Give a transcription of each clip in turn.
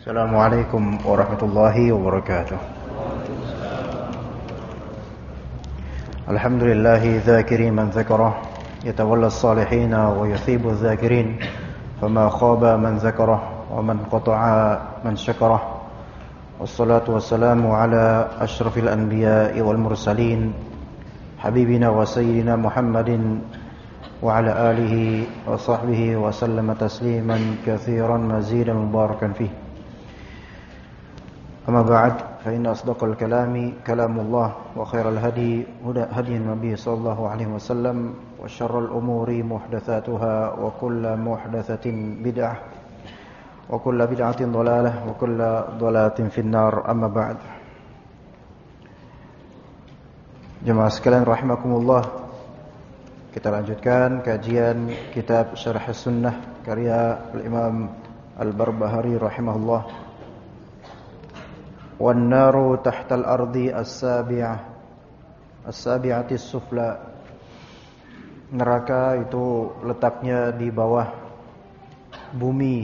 Assalamualaikum warahmatullahi wabarakatuh. Alhamdulillahi dzakiri man dzakarah yatawalla as-salihin wa yuthibu adh-dhakirin fama khaba man dzakarah wa man qata'a man syakarah. Wassalatu wassalamu ala asyrafil anbiya'i wal mursalin habibina wa sayyidina Muhammadin wa ala alihi wa sahbihi wa sallama tasliman katsiran mazidan mubarakan fihi. أما بعد فإن أصدق الكلام كلام الله وخير الهدي هدي النبي صلى الله عليه وسلم وشر الأمور محدثاتها وكل محدثة بدعة وكل بدعة ضلالة وكل ضلالة في النار أما بعد. Jemaah sekalian rahimakumullah, kita lanjutkan kajian kitab Syarh Sunnah karya Al-Imam Al-Barbahari rahimahullah. وَالنَّارُ تَحْتَ الْأَرْضِ السَّابِعَةِ السُّفْلَى. Neraka itu letaknya di bawah bumi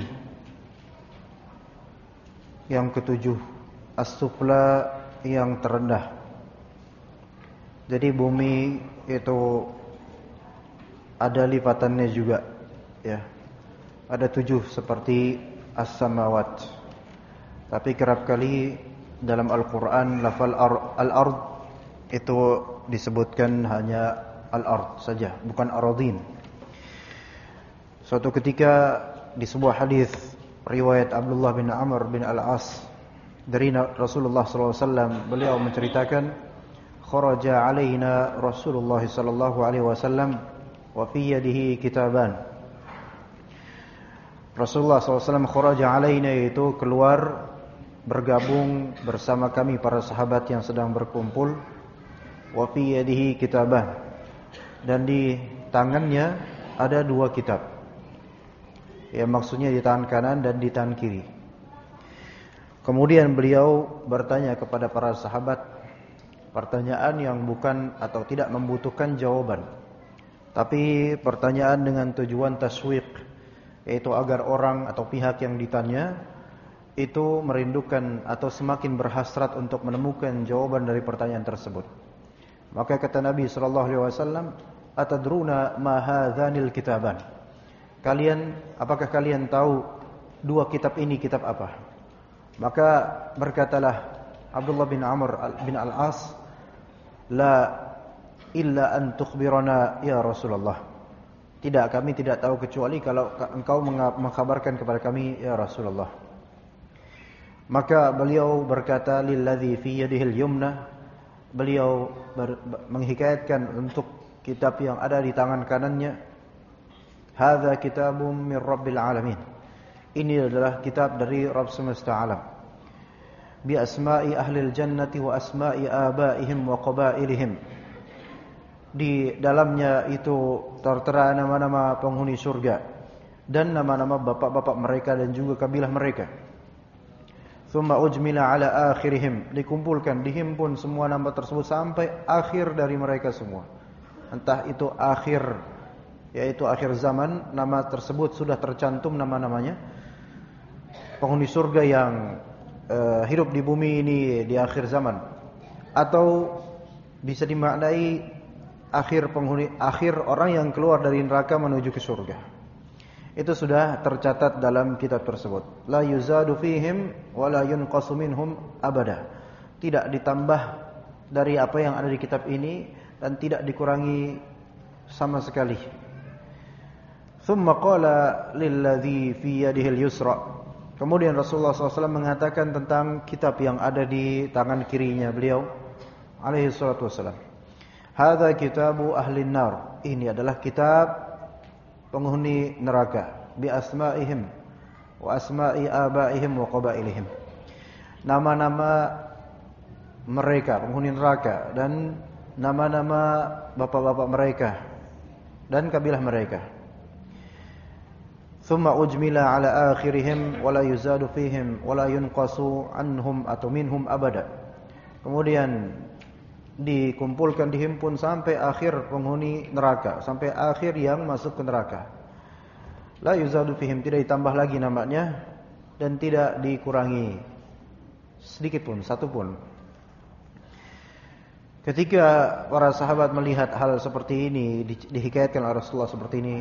yang ketujuh, as-sufla yang terendah. Jadi bumi itu ada lipatannya juga, ya. Ada 7 seperti as-samawat. Tapi kerap kali dalam Al-Quran lafal al-ard itu disebutkan hanya al-ard saja, bukan aradin. Suatu ketika di sebuah hadis riwayat Abdullah bin Amr bin Al-As dari Rasulullah SAW, beliau menceritakan, kharaja alaina Rasulullah SAW wa fi yadihi kitaban. Rasulullah SAW kharaja alaina, yaitu keluar bergabung bersama kami para sahabat yang sedang berkumpul, wa fi yadihi kitaban, dan di tangannya ada 2 kitab. Ya, maksudnya di tangan kanan dan di tangan kiri. Kemudian beliau bertanya kepada para sahabat pertanyaan yang bukan atau tidak membutuhkan jawaban, tapi pertanyaan dengan tujuan taswiq, yaitu agar orang atau pihak yang ditanya itu merindukan atau semakin berhasrat untuk menemukan jawaban dari pertanyaan tersebut. Maka kata Nabi SAW, atadruna ma hadzanil kitaban. Apakah kalian tahu 2 kitab ini kitab apa? Maka berkatalah Abdullah bin Amr bin Al-As, la illa an tukhbirana ya Rasulullah. Tidak, kami tidak tahu kecuali kalau engkau mengkhabarkan kepada kami ya Rasulullah. Maka beliau berkata, lilladzi fi yadihil yumna, beliau menghikayatkan untuk kitab yang ada di tangan kanannya, hadza kitabun min rabbil alamin. Ini adalah kitab dari Rabb semesta alam. Bi asma'i ahlil jannati wa asma'i abaihim wa qabailihim. Di dalamnya itu tertera nama-nama penghuni surga dan nama-nama bapak-bapak mereka dan juga kabilah mereka. Thumma ujmila ala akhirihim, dikumpulkan, dihimpun semua nama tersebut sampai akhir dari mereka semua. Entah itu akhir, yaitu akhir zaman, nama tersebut sudah tercantum nama-namanya. Penghuni surga yang hidup di bumi ini di akhir zaman, atau bisa dimaknai akhir orang yang keluar dari neraka menuju ke surga. Itu sudah tercatat dalam kitab tersebut. La yuzadu fihim wa la yunqasu minhum abada. Tidak ditambah dari apa yang ada di kitab ini dan tidak dikurangi sama sekali. Thumma qala lilladzi fi yadihil yusra. Kemudian Rasulullah SAW mengatakan tentang kitab yang ada di tangan kirinya beliau alaihi salatu wassalam, hadza kitabu ahlin nar. Ini adalah kitab penghuni neraka, bi asma'ihim wa asma'i abaihim wa qabailihim. Nama-nama mereka penghuni neraka dan nama-nama bapak-bapak mereka dan kabilah mereka. Thumma ujmila ala akhirihim wa la yuzadu fihim wa la yunqasu anhum atau minhum abada. Kemudian dikumpulkan, dihimpun sampai akhir penghuni neraka, sampai akhir yang masuk ke neraka. La yuzadu fihim, tidak ditambah lagi namanya, dan tidak dikurangi sedikit pun, satu pun. Ketika para sahabat melihat hal seperti ini, dihikayatkan oleh Rasulullah seperti ini,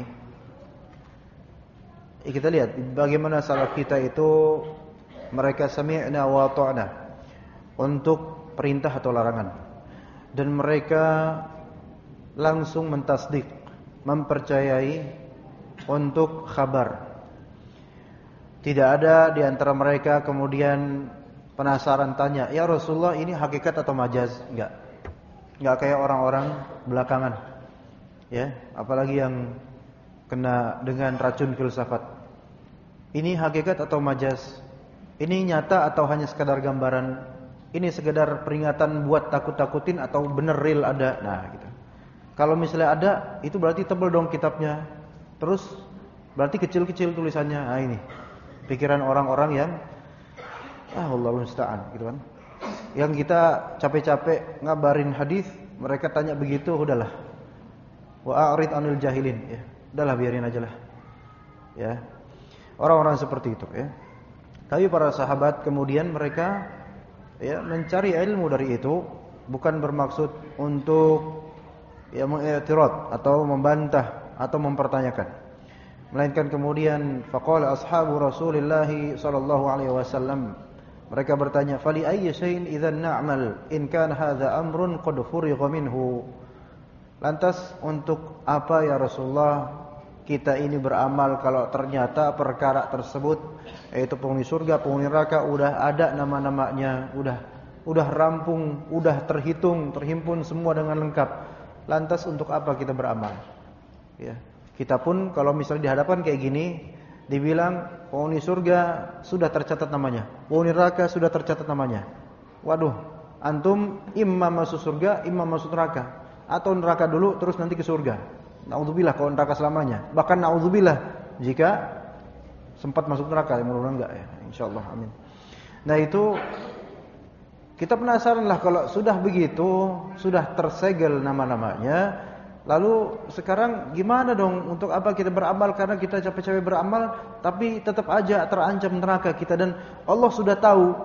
kita lihat bagaimana salaf kita itu, mereka sami'na wa ta'na untuk perintah atau larangan, dan mereka langsung mentasdik, mempercayai untuk khabar. Tidak ada di antara mereka kemudian penasaran tanya, "Ya Rasulullah, ini hakikat atau majaz?" Enggak kayak orang-orang belakangan. Ya, apalagi yang kena dengan racun filsafat. Ini hakikat atau majaz? Ini nyata atau hanya sekadar gambaran? Ini sekedar peringatan buat takut-takutin atau bener real ada? Nah, gitu. Kalau misalnya ada, itu berarti tebel dong kitabnya. Terus berarti kecil-kecil tulisannya. Nah, ini pikiran orang-orang yang Allahul musta'an, gitu kan. Yang kita capek-capek ngabarin hadis, mereka tanya begitu, udahlah. Wa a'rid 'anil jahilin, ya. Udahlah, biarin aja lah. Ya. Orang-orang seperti itu, ya. Tapi para sahabat kemudian mereka ya mencari ilmu dari itu, bukan bermaksud untuk ya mengiktirad atau membantah atau mempertanyakan, melainkan kemudian faqala ashabu Rasulillah sallallahu alaihi wasallam, mereka bertanya, fali ayyi syai'in idzan na'mal in kana hadza amrun qad furigha minhu. Lantas untuk apa ya Rasulullah kita ini beramal kalau ternyata perkara tersebut, yaitu penghuni surga, penghuni neraka, udah ada nama-namanya, udah rampung, udah terhitung, terhimpun semua dengan lengkap. Lantas untuk apa kita beramal? Ya, kita pun kalau misalnya dihadapan kayak gini, dibilang penghuni surga sudah tercatat namanya, penghuni neraka sudah tercatat namanya. Waduh, antum imam masuk surga, imam masuk neraka, atau neraka dulu terus nanti ke surga. Na'udzubillah kalau neraka selamanya. Bahkan na'udzubillah jika sempat masuk neraka, mudah-mudahan enggak ya, insyaallah, amin. Nah, itu kita penasaran lah kalau sudah begitu, sudah tersegel nama-namanya. Lalu sekarang gimana dong, untuk apa kita beramal? Karena kita capek-capek beramal, tapi tetap aja terancam neraka kita. Dan Allah sudah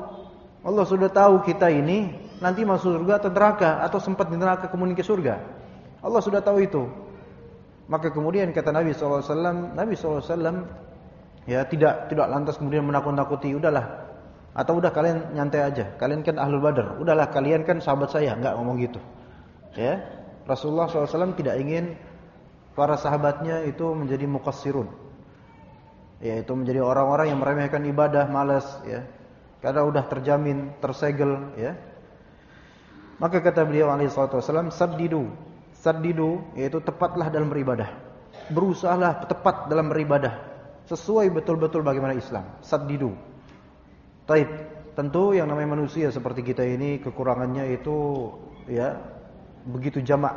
tahu kita ini nanti masuk surga atau neraka, atau sempat di neraka kemudian ke surga. Allah sudah tahu itu. Maka kemudian kata Nabi SAW, ya tidak lantas kemudian menakut-nakuti, udahlah, atau udah kalian nyantai aja, kalian kan ahlul badar, udahlah kalian kan sahabat saya, enggak ngomong gitu. Ya, Rasulullah SAW tidak ingin para sahabatnya itu menjadi muqassirun, yaitu menjadi orang-orang yang meremehkan ibadah, malas, ya, karena udah terjamin, tersegel, ya. Maka kata beliau alaihi salatu wasallam, saddidu, yaitu tepatlah dalam beribadah. Berusahalah tepat dalam beribadah, sesuai betul-betul bagaimana Islam. Saddidu. Taib. Tentu yang namanya manusia seperti kita ini kekurangannya itu ya begitu jamak.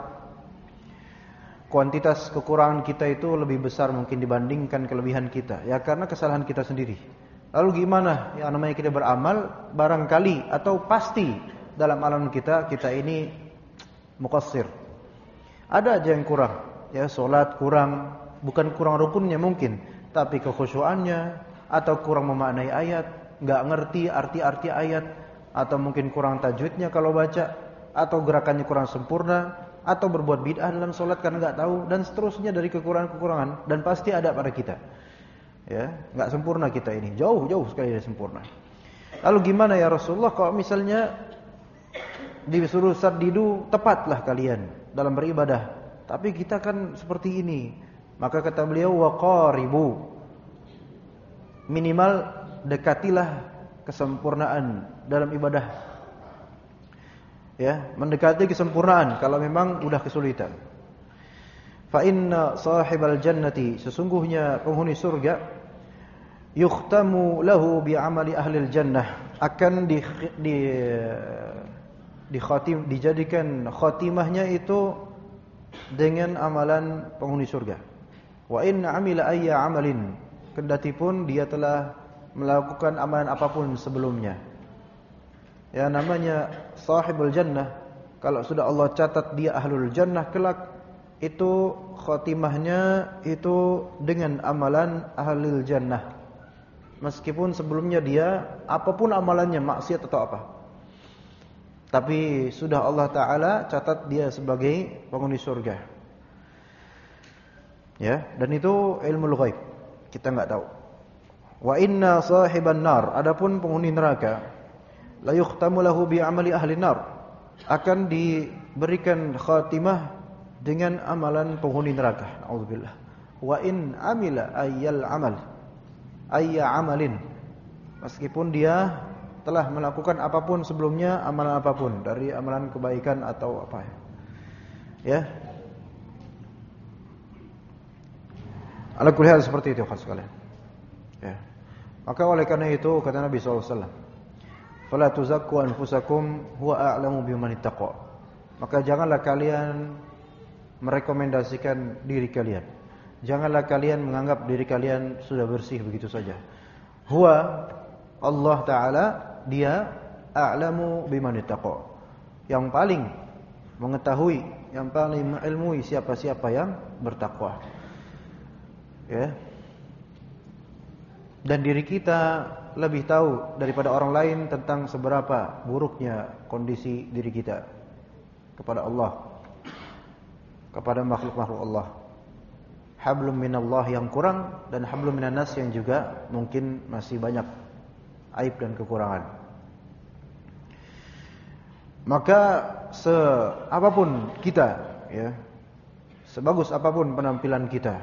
Kuantitas kekurangan kita itu lebih besar mungkin dibandingkan kelebihan kita. Ya karena kesalahan kita sendiri. Lalu gimana? Ya namanya kita beramal, barangkali atau pasti dalam alam kita ini muqassir. Ada aja yang kurang, ya salat kurang, bukan kurang rukunnya mungkin, tapi kekhusyuannya, atau kurang memaknai ayat, enggak ngerti arti-arti ayat, atau mungkin kurang tajwidnya kalau baca, atau gerakannya kurang sempurna, atau berbuat bid'ah dalam salat karena enggak tahu, dan seterusnya dari kekurangan-kekurangan, dan pasti ada pada kita. Ya, enggak sempurna kita ini, jauh sekali dari sempurna. Lalu gimana ya Rasulullah kalau misalnya disuruh saddidu, tepatlah kalian dalam beribadah, tapi kita kan seperti ini. Maka kata beliau, waqaribu, minimal dekatilah kesempurnaan dalam ibadah. Ya, mendekati kesempurnaan kalau memang udah kesulitan. Fa inna sahibal jannati, sesungguhnya penghuni surga, yukhtamu lahu bi amali ahlil jannah, akan dijadikan khatimahnya itu dengan amalan penghuni surga. Wa in amila ayya amalin, kendati pun dia telah melakukan amalan apapun sebelumnya. Ya namanya sahibul jannah, kalau sudah Allah catat dia ahlul jannah kelak, itu khatimahnya itu dengan amalan ahlul jannah. meskipun sebelumnya dia apapun amalannya maksiat atau apa. Tapi sudah Allah Ta'ala catat dia sebagai penghuni surga. Ya, dan itu ilmu ghaib. Kita enggak tahu. Wa inna sahiban nar, adapun penghuni neraka, la yukhtamu lahu bi amali ahli nar, akan diberikan khatimah dengan amalan penghuni neraka. Nauzubillah. Wa in amila ayyal amal, ayya amalin, meskipun dia telah melakukan apapun sebelumnya, amalan apapun, dari amalan kebaikan atau apa ya. Ala kulli hal seperti itu khas sekalian. Ya. Maka oleh karena itu kata Nabi SAW, "Fala tuzakku anfusakum huwa a'lamu biman ittaqa." Maka janganlah kalian merekomendasikan diri kalian. Janganlah kalian menganggap diri kalian sudah bersih begitu saja. Huwa, Allah Ta'ala, dia a'lamu biman ittaqa, yang paling mengetahui, yang paling mengilmui siapa-siapa yang bertakwa. Ya. Dan diri kita lebih tahu daripada orang lain tentang seberapa buruknya kondisi diri kita kepada Allah, kepada makhluk-makhluk Allah. Hablum minallah yang kurang dan hablum minan nas yang juga mungkin masih banyak aib dan kekurangan. Maka apapun kita, ya, sebagus apapun penampilan kita,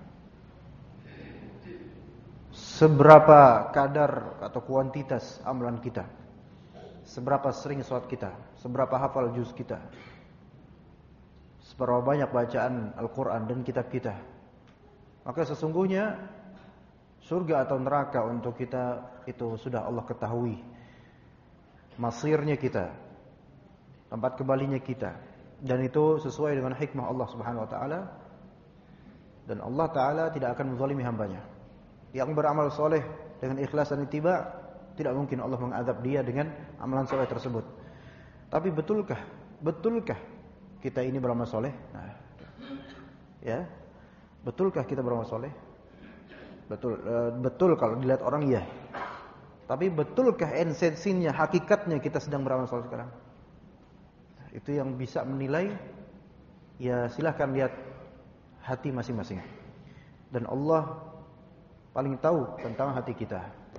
seberapa kadar atau kuantitas amalan kita, seberapa sering salat kita, seberapa hafal juz kita, seberapa banyak bacaan Al-Quran dan kitab kita, maka sesungguhnya surga atau neraka untuk kita itu sudah Allah ketahui. Masirnya kita, tempat kembalinya kita, dan itu sesuai dengan hikmah Allah Subhanahu wa taala. Dan Allah Ta'ala tidak akan menzalimi hambanya. Yang beramal soleh dengan ikhlas dan ittiba, tidak mungkin Allah mengazab dia dengan amalan soleh tersebut. Tapi betulkah kita ini beramal soleh? Nah, ya, betulkah kita beramal soleh? Betul kalau dilihat orang iya. Tapi betulkah esensinya, hakikatnya kita sedang beramal soleh sekarang? Nah, itu yang bisa menilai. Ya silahkan lihat hati masing-masing. Dan Allah paling tahu tentang hati kita.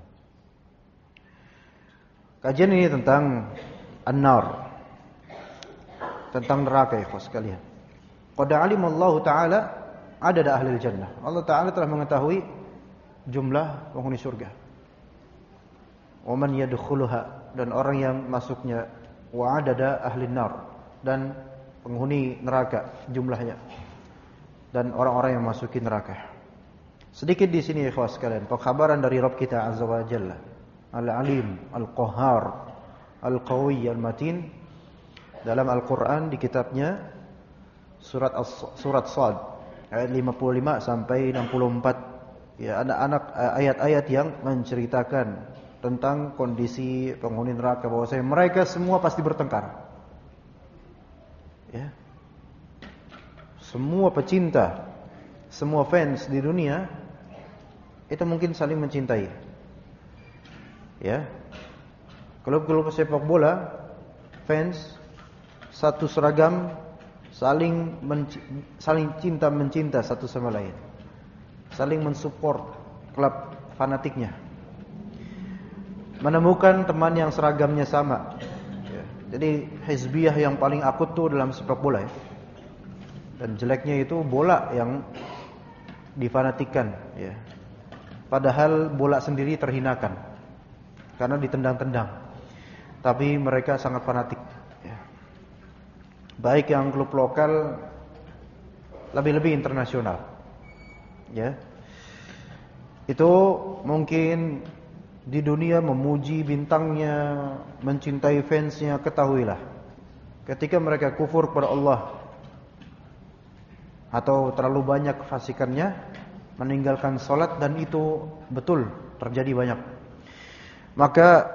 Kajian ini tentang an-nar, tentang neraka ya sekalian. Qad alimallahu ta'ala adada ahli jannah. Allah Ta'ala telah mengetahui jumlah penghuni surga. Wa man yadkhuluha, dan orang yang masuknya, wa adada ahli nar, dan penghuni neraka jumlahnya, dan orang-orang yang masuki neraka. Sedikit di sini ikhwas sekalian, pengkhabaran dari Rabb kita Azza wa Jalla, Al-Alim, Al-Qahhar, Al-Qawi, Al-Matin, dalam Al-Quran di kitabnya surat Shad ayat 55 sampai 64. Ya, anak-anak ayat-ayat yang menceritakan tentang kondisi penghuni neraka, bahwasanya mereka semua pasti bertengkar. Ya. Semua pecinta, semua fans di dunia itu mungkin saling mencintai. Ya. Klub-klub sepak bola, fans satu seragam, saling cinta mencinta satu sama lain. Saling mensupport klub fanatiknya. Menemukan teman yang seragamnya sama. Ya. Jadi hizbiyah yang paling akut tuh dalam sepak bola ya. Dan jeleknya itu bola yang difanatikan ya. Padahal bola sendiri terhinakan karena ditendang-tendang. Tapi mereka sangat fanatik ya. Baik yang klub lokal, lebih-lebih internasional. Ya. Itu mungkin di dunia memuji bintangnya, mencintai fansnya, ketahuilah ketika mereka kufur kepada Allah atau terlalu banyak kefasikannya, meninggalkan salat, dan itu betul terjadi banyak, maka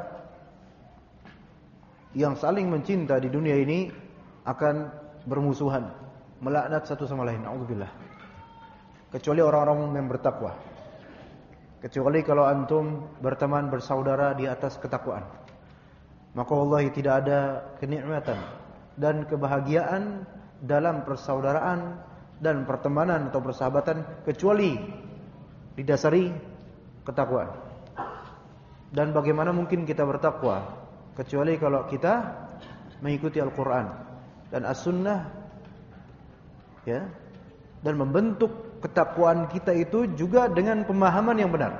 yang saling mencinta di dunia ini akan bermusuhan, melaknat satu sama lain. Auzubillah. Kecuali orang-orang yang bertakwa. kecuali kalau antum berteman bersaudara di atas ketakwaan. Maka wallahi tidak ada kenikmatan dan kebahagiaan dalam persaudaraan dan pertemanan atau persahabatan kecuali didasari ketakwaan. Dan bagaimana mungkin kita bertakwa kecuali kalau kita mengikuti Al-Quran dan As-Sunnah, ya, dan membentuk ketakwaan kita itu juga dengan pemahaman yang benar.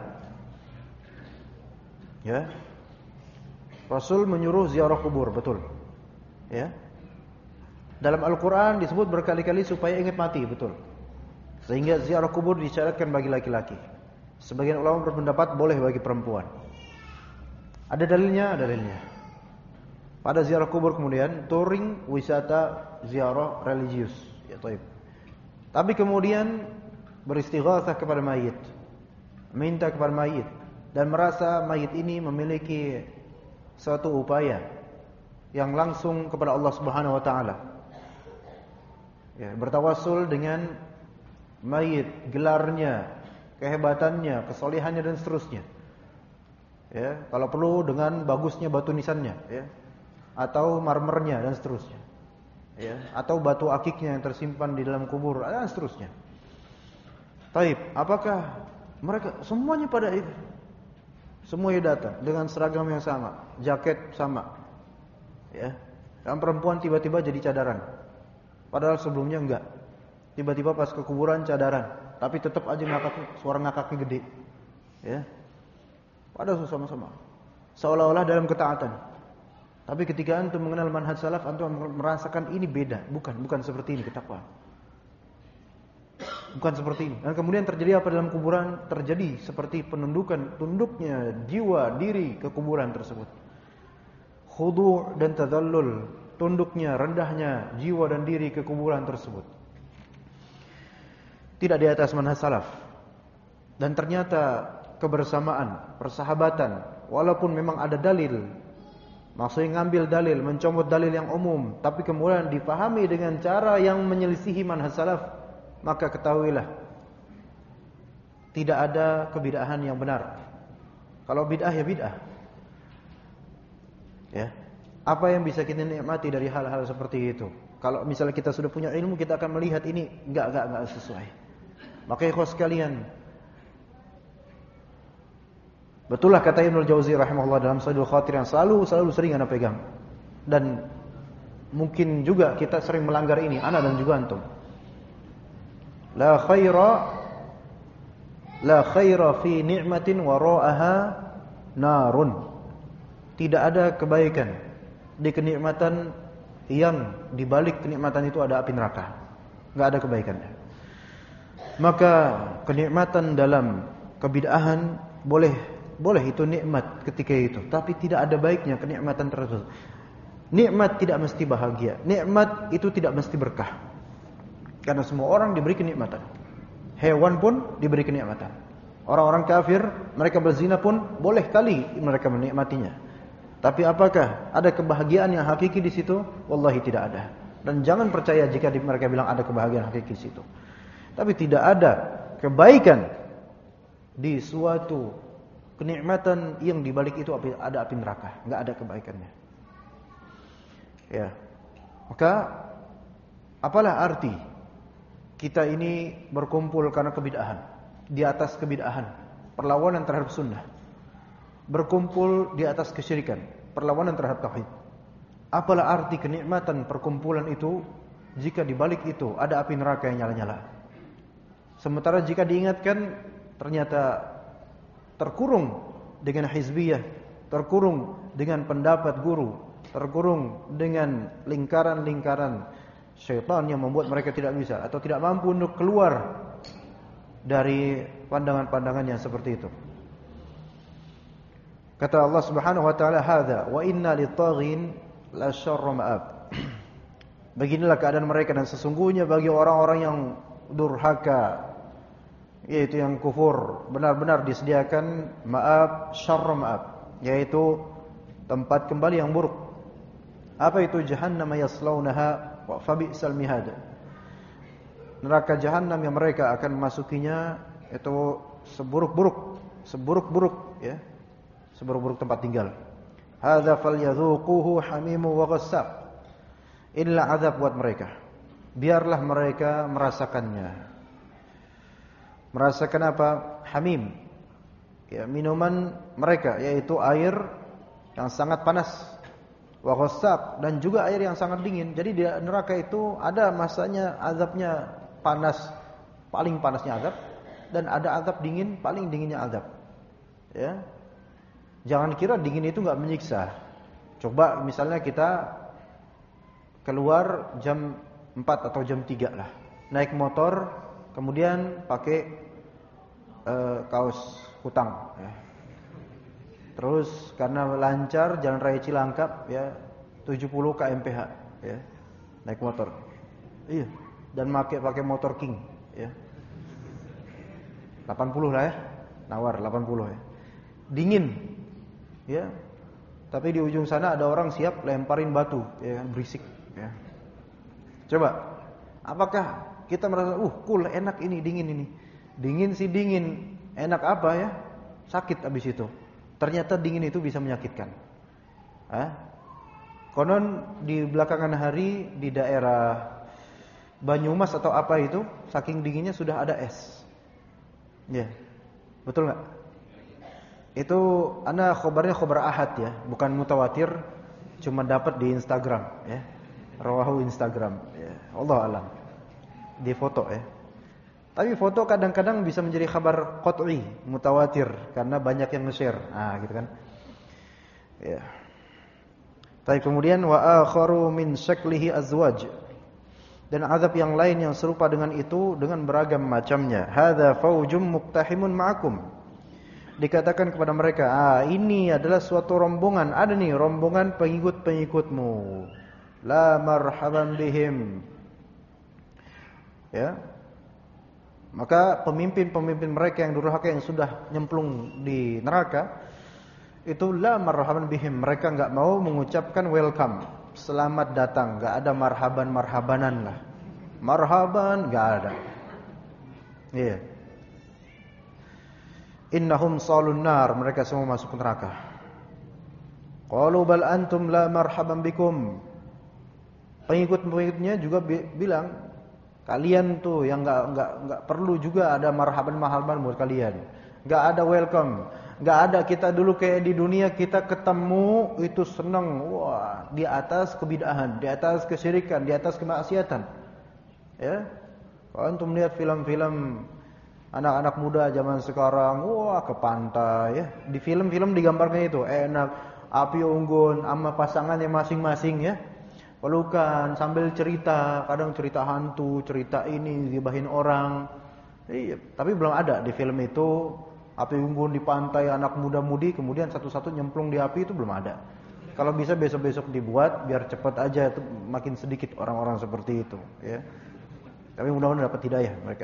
Ya, Rasul menyuruh ziarah kubur, betul. Ya, dalam Al-Quran disebut berkali-kali supaya ingat mati, betul. Sehingga ziarah kubur disyaratkan bagi laki-laki. Sebagian ulama berpendapat boleh bagi perempuan. Ada dalilnya, ada dalilnya. Pada ziarah kubur kemudian touring wisata ziarah religius, ya taib. Tapi kemudian beristighatsah kepada mayit, minta kepada mayit dan merasa mayit ini memiliki suatu upaya yang langsung kepada Allah Subhanahu wa taala. Ya, bertawassul dengan mayit, gelarnya, kehebatannya, kesolehannya dan seterusnya. Ya, kalau perlu dengan bagusnya batu nisannya, ya, atau marmernya dan seterusnya. Ya, atau batu akiknya yang tersimpan di dalam kubur dan seterusnya. Taib, apakah mereka semuanya pada itu? Semuanya datang dengan seragam yang sama, jaket sama. Ya. Dan perempuan tiba-tiba jadi cadaran. Padahal sebelumnya enggak. Tiba-tiba pas ke kuburan cadaran, tapi tetap aja suara ngakaknya gede. Ya. Padahal sama-sama. Seolah-olah dalam ketaatan. Tapi ketika antum mengenal manhaj salaf, antum merasakan ini beda. Bukan seperti ini ketakwaan. Bukan seperti ini. Dan kemudian terjadi apa dalam kuburan? Terjadi seperti tunduknya jiwa diri ke kuburan tersebut. Khudu' dan tadallul, tunduknya, rendahnya jiwa dan diri ke kuburan tersebut. Tidak di atas manhaj salaf. Dan ternyata kebersamaan, persahabatan, walaupun memang ada dalil, maksudnya ngambil dalil, mencomot dalil yang umum, tapi kemudian dipahami dengan cara yang menyelisihi manhaj salaf, maka ketahuilah tidak ada kebid'ahan yang benar. Kalau bid'ah ya bid'ah. Ya. Apa yang bisa kita nikmati dari hal-hal seperti itu? Kalau misalnya kita sudah punya ilmu, kita akan melihat ini enggak sesuai. Maka ikhwas sekalian, betullah kata Ibnu Jauzi rahimahullah dalam Saidul Khatir yang selalu sering ana pegang. Dan mungkin juga kita sering melanggar ini, ana dan juga antum. La khaira fi ni'matin wara'aha narun. Tidak ada kebaikan di kenikmatan yang di balik kenikmatan itu ada api neraka. Enggak ada kebaikannya. Maka kenikmatan dalam kebid'ahan boleh itu nikmat ketika itu, tapi tidak ada baiknya kenikmatan tersebut. Nikmat tidak mesti bahagia. Nikmat itu tidak mesti berkah. Karena semua orang diberi kenikmatan. Hewan pun diberi kenikmatan. Orang-orang kafir, mereka berzina pun boleh kali mereka menikmatinya. Tapi apakah ada kebahagiaan yang hakiki di situ? Wallahi tidak ada. Dan jangan percaya jika mereka bilang ada kebahagiaan hakiki di situ. Tapi tidak ada kebaikan di suatu kenikmatan yang dibalik itu ada api neraka, enggak ada kebaikannya. Ya. Maka apalah arti kita ini berkumpul karena kebid'ahan, di atas kebid'ahan, perlawanan terhadap sunnah. Berkumpul di atas kesyirikan, perlawanan terhadap tauhid. Apalah arti kenikmatan perkumpulan itu jika dibalik itu ada api neraka yang nyala-nyala. Sementara jika diingatkan ternyata terkurung dengan hizbiyah, terkurung dengan pendapat guru, terkurung dengan lingkaran-lingkaran syaitan yang membuat mereka tidak bisa atau tidak mampu untuk keluar dari pandangan-pandangan yang seperti itu. Kata Allah Subhanahu wa taala, "Hadza wa inna lit-taghin la syarra ma'ab." Beginilah keadaan mereka dan sesungguhnya bagi orang-orang yang durhaka, yaitu yang kufur, benar-benar disediakan ma'ab, syarra ma'ab, yaitu tempat kembali yang buruk. Apa itu? Jahannam yaslaunaha wa fabi'sal mihad. Neraka jahanam yang mereka akan memasukinya itu seburuk-buruk seburuk-buruk, ya, seburuk-buruk tempat tinggal. Hadza falyadhuquhu hamimu wa ghassaq. Inilah azab buat mereka. Biarlah mereka merasakannya. Merasakan apa? Hamim. Ya, minuman mereka yaitu air yang sangat panas. Wa ghassaq, dan juga air yang sangat dingin. Jadi di neraka itu ada masanya azabnya panas, paling panasnya azab, dan ada azab dingin, paling dinginnya azab. Ya. Jangan kira dingin itu enggak menyiksa. Coba misalnya kita keluar jam 4 atau jam 3 lah. Naik motor, kemudian pakai kaos kutang, ya. Terus karena lancar jalan raya Cilangkap, ya, 70 km/h, ya, naik motor. Iya, dan pakai motor King, ya. 80 lah, ya. Nawar 80, ya. Dingin. Ya. Tapi di ujung sana ada orang siap lemparin batu, ya, berisik, ya. Coba, apakah kita merasa cool, enak ini, dingin ini. Dingin sih dingin, enak apa ya? Sakit abis itu. Ternyata dingin itu bisa menyakitkan. Konon di belakangan hari di daerah Banyumas atau apa itu, saking dinginnya sudah ada es. Ya, betul nggak? Itu ana khobarnya khobar ahad, ya, bukan mutawatir, cuma dapat di Instagram, ya, rawahu Instagram, ya. Allah alam, di foto, ya. Tapi foto kadang-kadang bisa menjadi kabar qat'i, mutawatir, karena banyak yang nge-share. Gitu kan. Ya. Tapi kemudian wa akharu min syaklihi azwaj. Dan azab yang lain yang serupa dengan itu dengan beragam macamnya. Hadza faujum muqtahimun ma'akum. Dikatakan kepada mereka, ini adalah suatu rombongan, ada nih rombongan pengikut-pengikutmu. La marhaban bihim. Ya. Maka pemimpin-pemimpin mereka yang durhaka yang sudah nyemplung di neraka itu la marhaban bihim, mereka enggak mau mengucapkan welcome, selamat datang, enggak ada marhaban-marhabanan lah. Marhaban enggak ada. Iya. Innahum salun nar, mereka semua masuk neraka. Qalu bal antum la marhaban bikum. Pengikut-pengikutnya juga bilang, kalian tuh yang enggak perlu juga ada marhaban buat kalian. Enggak ada welcome. Enggak ada, kita dulu kayak di dunia kita ketemu itu senang, wah, di atas kebid'ahan, di atas kesyirikan, di atas kemaksiatan. Ya. Kalau antum lihat film-film anak-anak muda zaman sekarang, wah, ke pantai, ya. Di film-film digambarkan itu enak, api unggun sama pasangannya masing-masing, ya. Pelukan sambil cerita, kadang cerita hantu, cerita ini, gibahin orang. Iya, tapi belum ada di film itu api unggun di pantai, anak muda-mudi kemudian satu-satu nyemplung di api, itu belum ada. Kalau bisa besok-besok dibuat biar cepat aja, itu makin sedikit orang-orang seperti itu, ya. Tapi mudah-mudahan dapat hidayah mereka.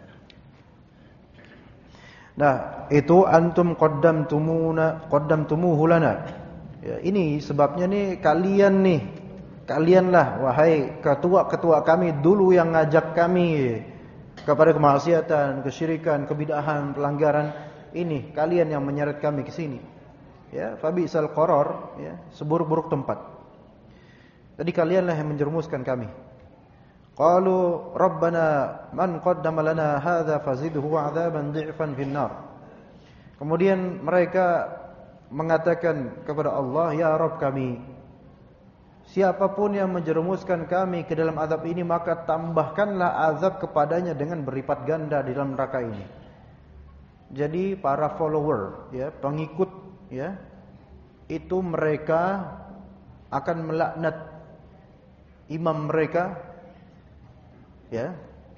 Nah, itu antum qaddamtumuhu lana. Ya, ini sebabnya nih kalianlah wahai ketua-ketua kami dulu yang ngajak kami kepada kemaksiatan, kesyirikan, kebid'ahan, pelanggaran. Ini kalian yang menyeret kami ke sini. Ya, fabisal qarar, ya, seburuk-buruk tempat. Jadi kalianlah yang menjerumuskan kami. Qalu rabbana man qaddama lana hadza fazidhu 'adzaban dhi'fan finnar. Kemudian mereka mengatakan kepada Allah, ya Rabb kami, siapapun yang menjerumuskan kami ke dalam azab ini, maka tambahkanlah azab kepadanya dengan berlipat ganda di dalam neraka ini. Jadi para follower, ya, pengikut, ya, itu mereka akan melaknat imam mereka, ya,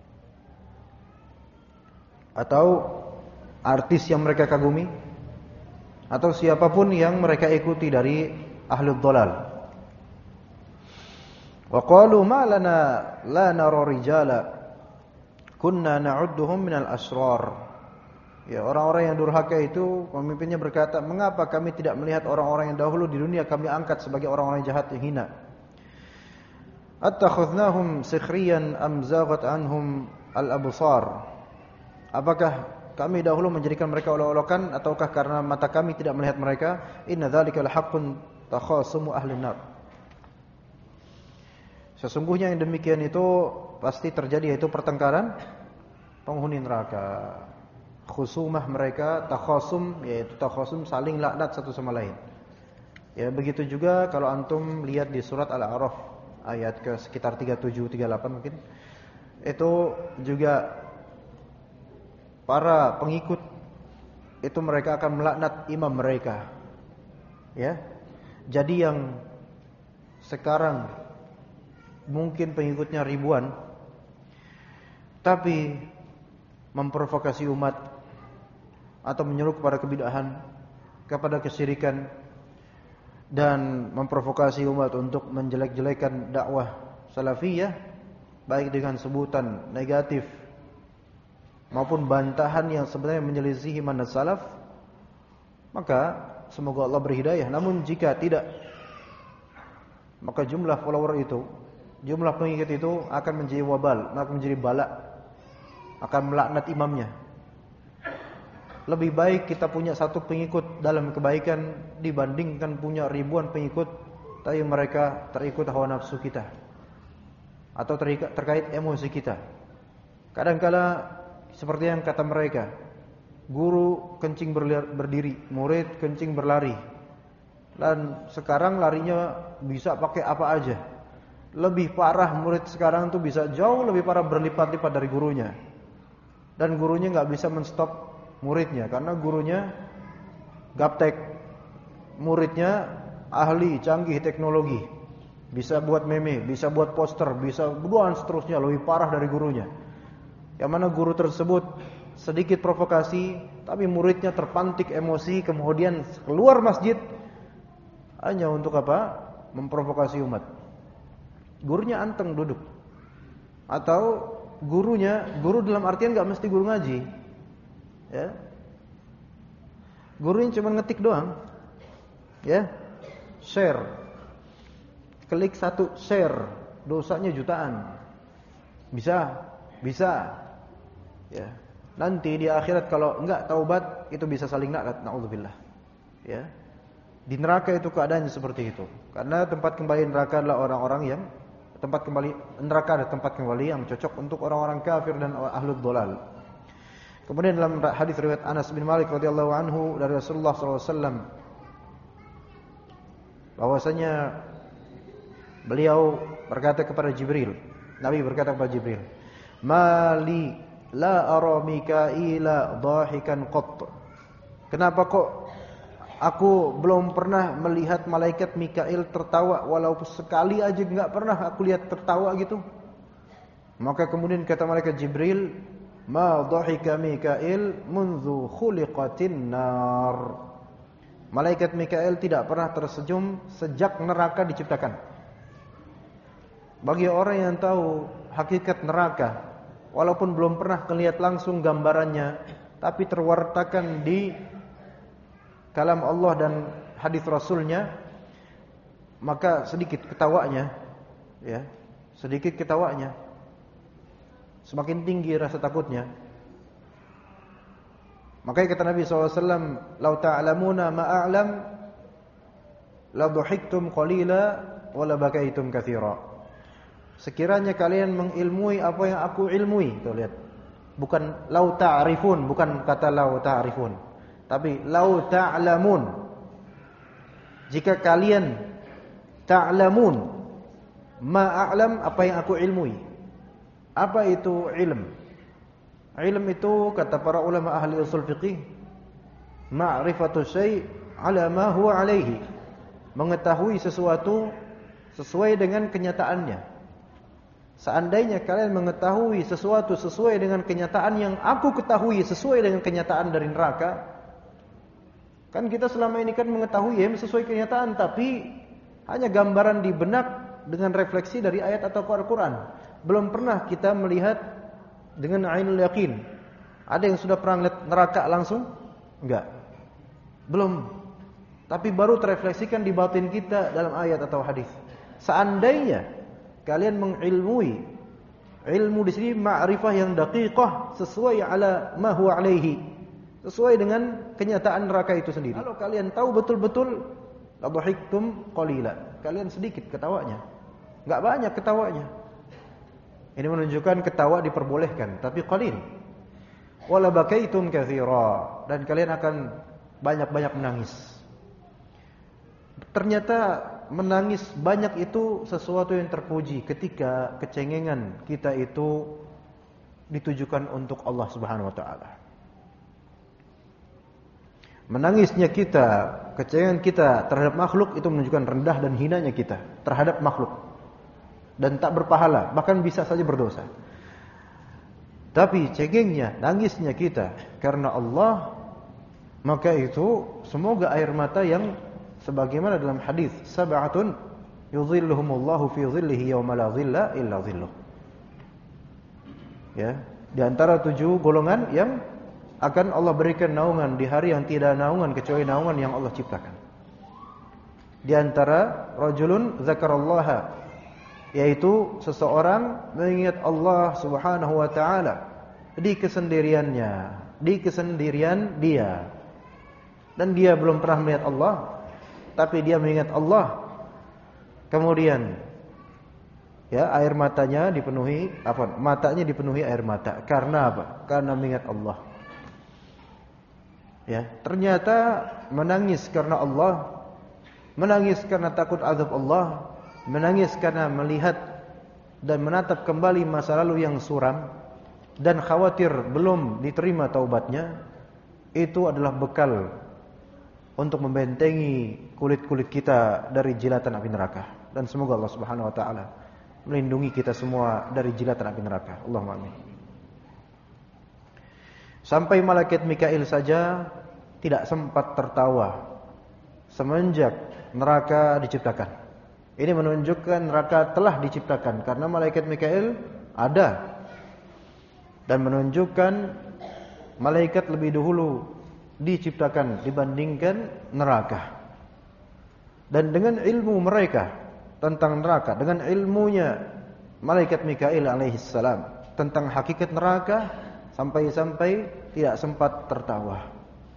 atau artis yang mereka kagumi, atau siapapun yang mereka ikuti dari ahlul dhalal. Wa qalu ma lana la nara rijala kunna na'udduhum minal asrar. Ya, orang-orang yang durhaka itu pemimpinnya berkata, mengapa kami tidak melihat orang-orang yang dahulu di dunia kami angkat sebagai orang-orang jahat yang hina? Attakhadnahum sikhriyan am zaghat anhum al-absar. Apakah kami dahulu menjadikan mereka olok-olokan, ataukah karena mata kami tidak melihat mereka? Inna dzalika lahaqqun takhasumu ahli nar. Sesungguhnya yang demikian itu pasti terjadi, yaitu pertengkaran penghuni neraka. Khusumah mereka, takhasum, yaitu takhasum saling laknat satu sama lain. Ya, begitu juga kalau antum lihat di surat Al-A'raf ayat ke sekitar 37 38 mungkin. Itu juga para pengikut itu mereka akan melaknat imam mereka. Ya. Jadi yang sekarang mungkin pengikutnya ribuan, tapi memprovokasi umat atau menyeru kepada kebid'ahan, kepada kesyirikan, dan memprovokasi umat untuk menjelek-jelekan dakwah salafiyah, baik dengan sebutan negatif maupun bantahan yang sebenarnya menyelisihi manhaj salaf, maka semoga Allah berhidayah. Namun jika tidak, maka jumlah follower itu, jumlah pengikut itu akan menjadi wabal, akan menjadi bala, akan melaknat imamnya. Lebih baik kita punya satu pengikut dalam kebaikan dibandingkan punya ribuan pengikut tapi mereka terikut hawa nafsu kita atau terkait emosi kita. Kadang-kala seperti yang kata mereka, guru kencing berdiri, murid kencing berlari. Dan sekarang larinya bisa pakai apa aja. Lebih parah, murid sekarang tuh bisa jauh lebih parah, berlipat-lipat dari gurunya. Dan gurunya gak bisa menstop muridnya, karena gurunya gaptek, muridnya ahli, canggih teknologi, bisa buat meme, bisa buat poster, bisa dan seterusnya, lebih parah dari gurunya. Yang mana guru tersebut sedikit provokasi, tapi muridnya terpantik emosi, kemudian keluar masjid hanya untuk apa? Memprovokasi umat. Gurunya anteng duduk. Atau gurunya, guru dalam artian gak mesti guru ngaji, ya. Gurunya cuma ngetik doang, ya. Share, klik satu share, dosanya jutaan. Bisa. Ya. Nanti di akhirat kalau enggak taubat, itu bisa saling laknat, naudzubillah. Ya. Di neraka itu keadaannya seperti itu. Karena tempat kembali neraka adalah orang-orang yang neraka ada tempat kembali yang cocok untuk orang-orang kafir dan ahlud dhalal. Kemudian dalam hadis riwayat Anas bin Malik radhiyallahu anhu dari Rasulullah SAW, bahwasanya beliau berkata kepada Jibril, Nabi berkata kepada Jibril, "Mali la ara Mikaila dhahikan qat." Kenapa kok aku belum pernah melihat malaikat Mikail tertawa, walaupun sekali aja enggak pernah aku lihat tertawa gitu. Maka kemudian kata malaikat Jibril, "Ma dhahika Mikail munzu khuliqatin nar." Malaikat Mikail tidak pernah tersenyum sejak neraka diciptakan. Bagi orang yang tahu hakikat neraka, walaupun belum pernah melihat langsung gambarannya, tapi terwartakan di kalam Allah dan hadis Rasulnya, maka sedikit ketawanya, ya, sedikit ketawanya, semakin tinggi rasa takutnya. Makanya kata Nabi SAW, "Lau ta'lamuna ma'a'lam, la dhuhiktum qalila, wa la bakaitum katsira." Sekiranya kalian mengilmui apa yang aku ilmui, tuh lihat. Bukan lau ta'rifun, bukan kata lau ta'rifun, tapi lau ta'lamun. Jika kalian ta'lamun ma'a'lam, apa yang aku ilmui. Apa itu ilm? Ilm itu kata para ulama ahli usul fiqih, ma'rifatu syai' ala ma huwa alaihi. Mengetahui sesuatu sesuai dengan kenyataannya. Seandainya kalian mengetahui sesuatu sesuai dengan kenyataan yang aku ketahui, sesuai dengan kenyataan dari neraka. Kan kita selama ini kan mengetahui ya sesuai kenyataan, tapi hanya gambaran di benak dengan refleksi dari ayat atau Al-Quran. Belum pernah kita melihat dengan ainul yakin. Ada yang sudah pernah lihat neraka langsung? Enggak. Belum. Tapi baru terefleksikan di batin kita dalam ayat atau hadis. Seandainya kalian mengilmui Ilmu di sini ma'rifah yang daqiqah, sesuai ala ma huwa alaihi, sesuai dengan kenyataan neraka itu sendiri. Kalau kalian tahu betul-betul, la dhahiktum qalila, kalian sedikit ketawanya, enggak banyak ketawanya. Ini menunjukkan ketawa diperbolehkan, tapi qalil. Wala bakaitum katsira, dan kalian akan banyak-banyak menangis. Ternyata menangis banyak itu sesuatu yang terpuji ketika kecengengan kita itu ditujukan untuk Allah Subhanahu wa taala. Menangisnya kita, kecengengan kita terhadap makhluk itu menunjukkan rendah dan hinanya kita terhadap makhluk dan tak berpahala, bahkan bisa saja berdosa. Tapi cengengnya, nangisnya kita karena Allah, maka itu semoga air mata yang sebagaimana dalam hadis, sab'atun yudhilluhumullahu fi dhillihi yauma la dhilla illa dhilluh. Ya, di antara 7 golongan yang akan Allah berikan naungan di hari yang tidak naungan kecuali naungan yang Allah ciptakan. Di antara rajulun zakarallaha, yaitu seseorang mengingat Allah Subhanahu wa taala di kesendiriannya, di kesendirian dia. Dan dia belum pernah melihat Allah, tapi dia mengingat Allah. Kemudian ya, air matanya dipenuhi, matanya dipenuhi air mata. Karena apa? Karena mengingat Allah. Ya, ternyata menangis karena Allah, menangis karena takut azab Allah, menangis karena melihat dan menatap kembali masa lalu yang suram dan khawatir belum diterima taubatnya, itu adalah bekal untuk membentengi kulit-kulit kita dari jilatan api neraka. Dan semoga Allah Subhanahu wa taala melindungi kita semua dari jilatan api neraka. Allahumma amin. Sampai malaikat Mikail saja tidak sempat tertawa semenjak neraka diciptakan. Ini menunjukkan neraka telah diciptakan karena malaikat Mikail ada, dan menunjukkan malaikat lebih dahulu diciptakan dibandingkan neraka. Dan dengan ilmu mereka tentang neraka, dengan ilmunya malaikat Mikail alaihissalam tentang hakikat neraka, sampai-sampai tidak sempat tertawa.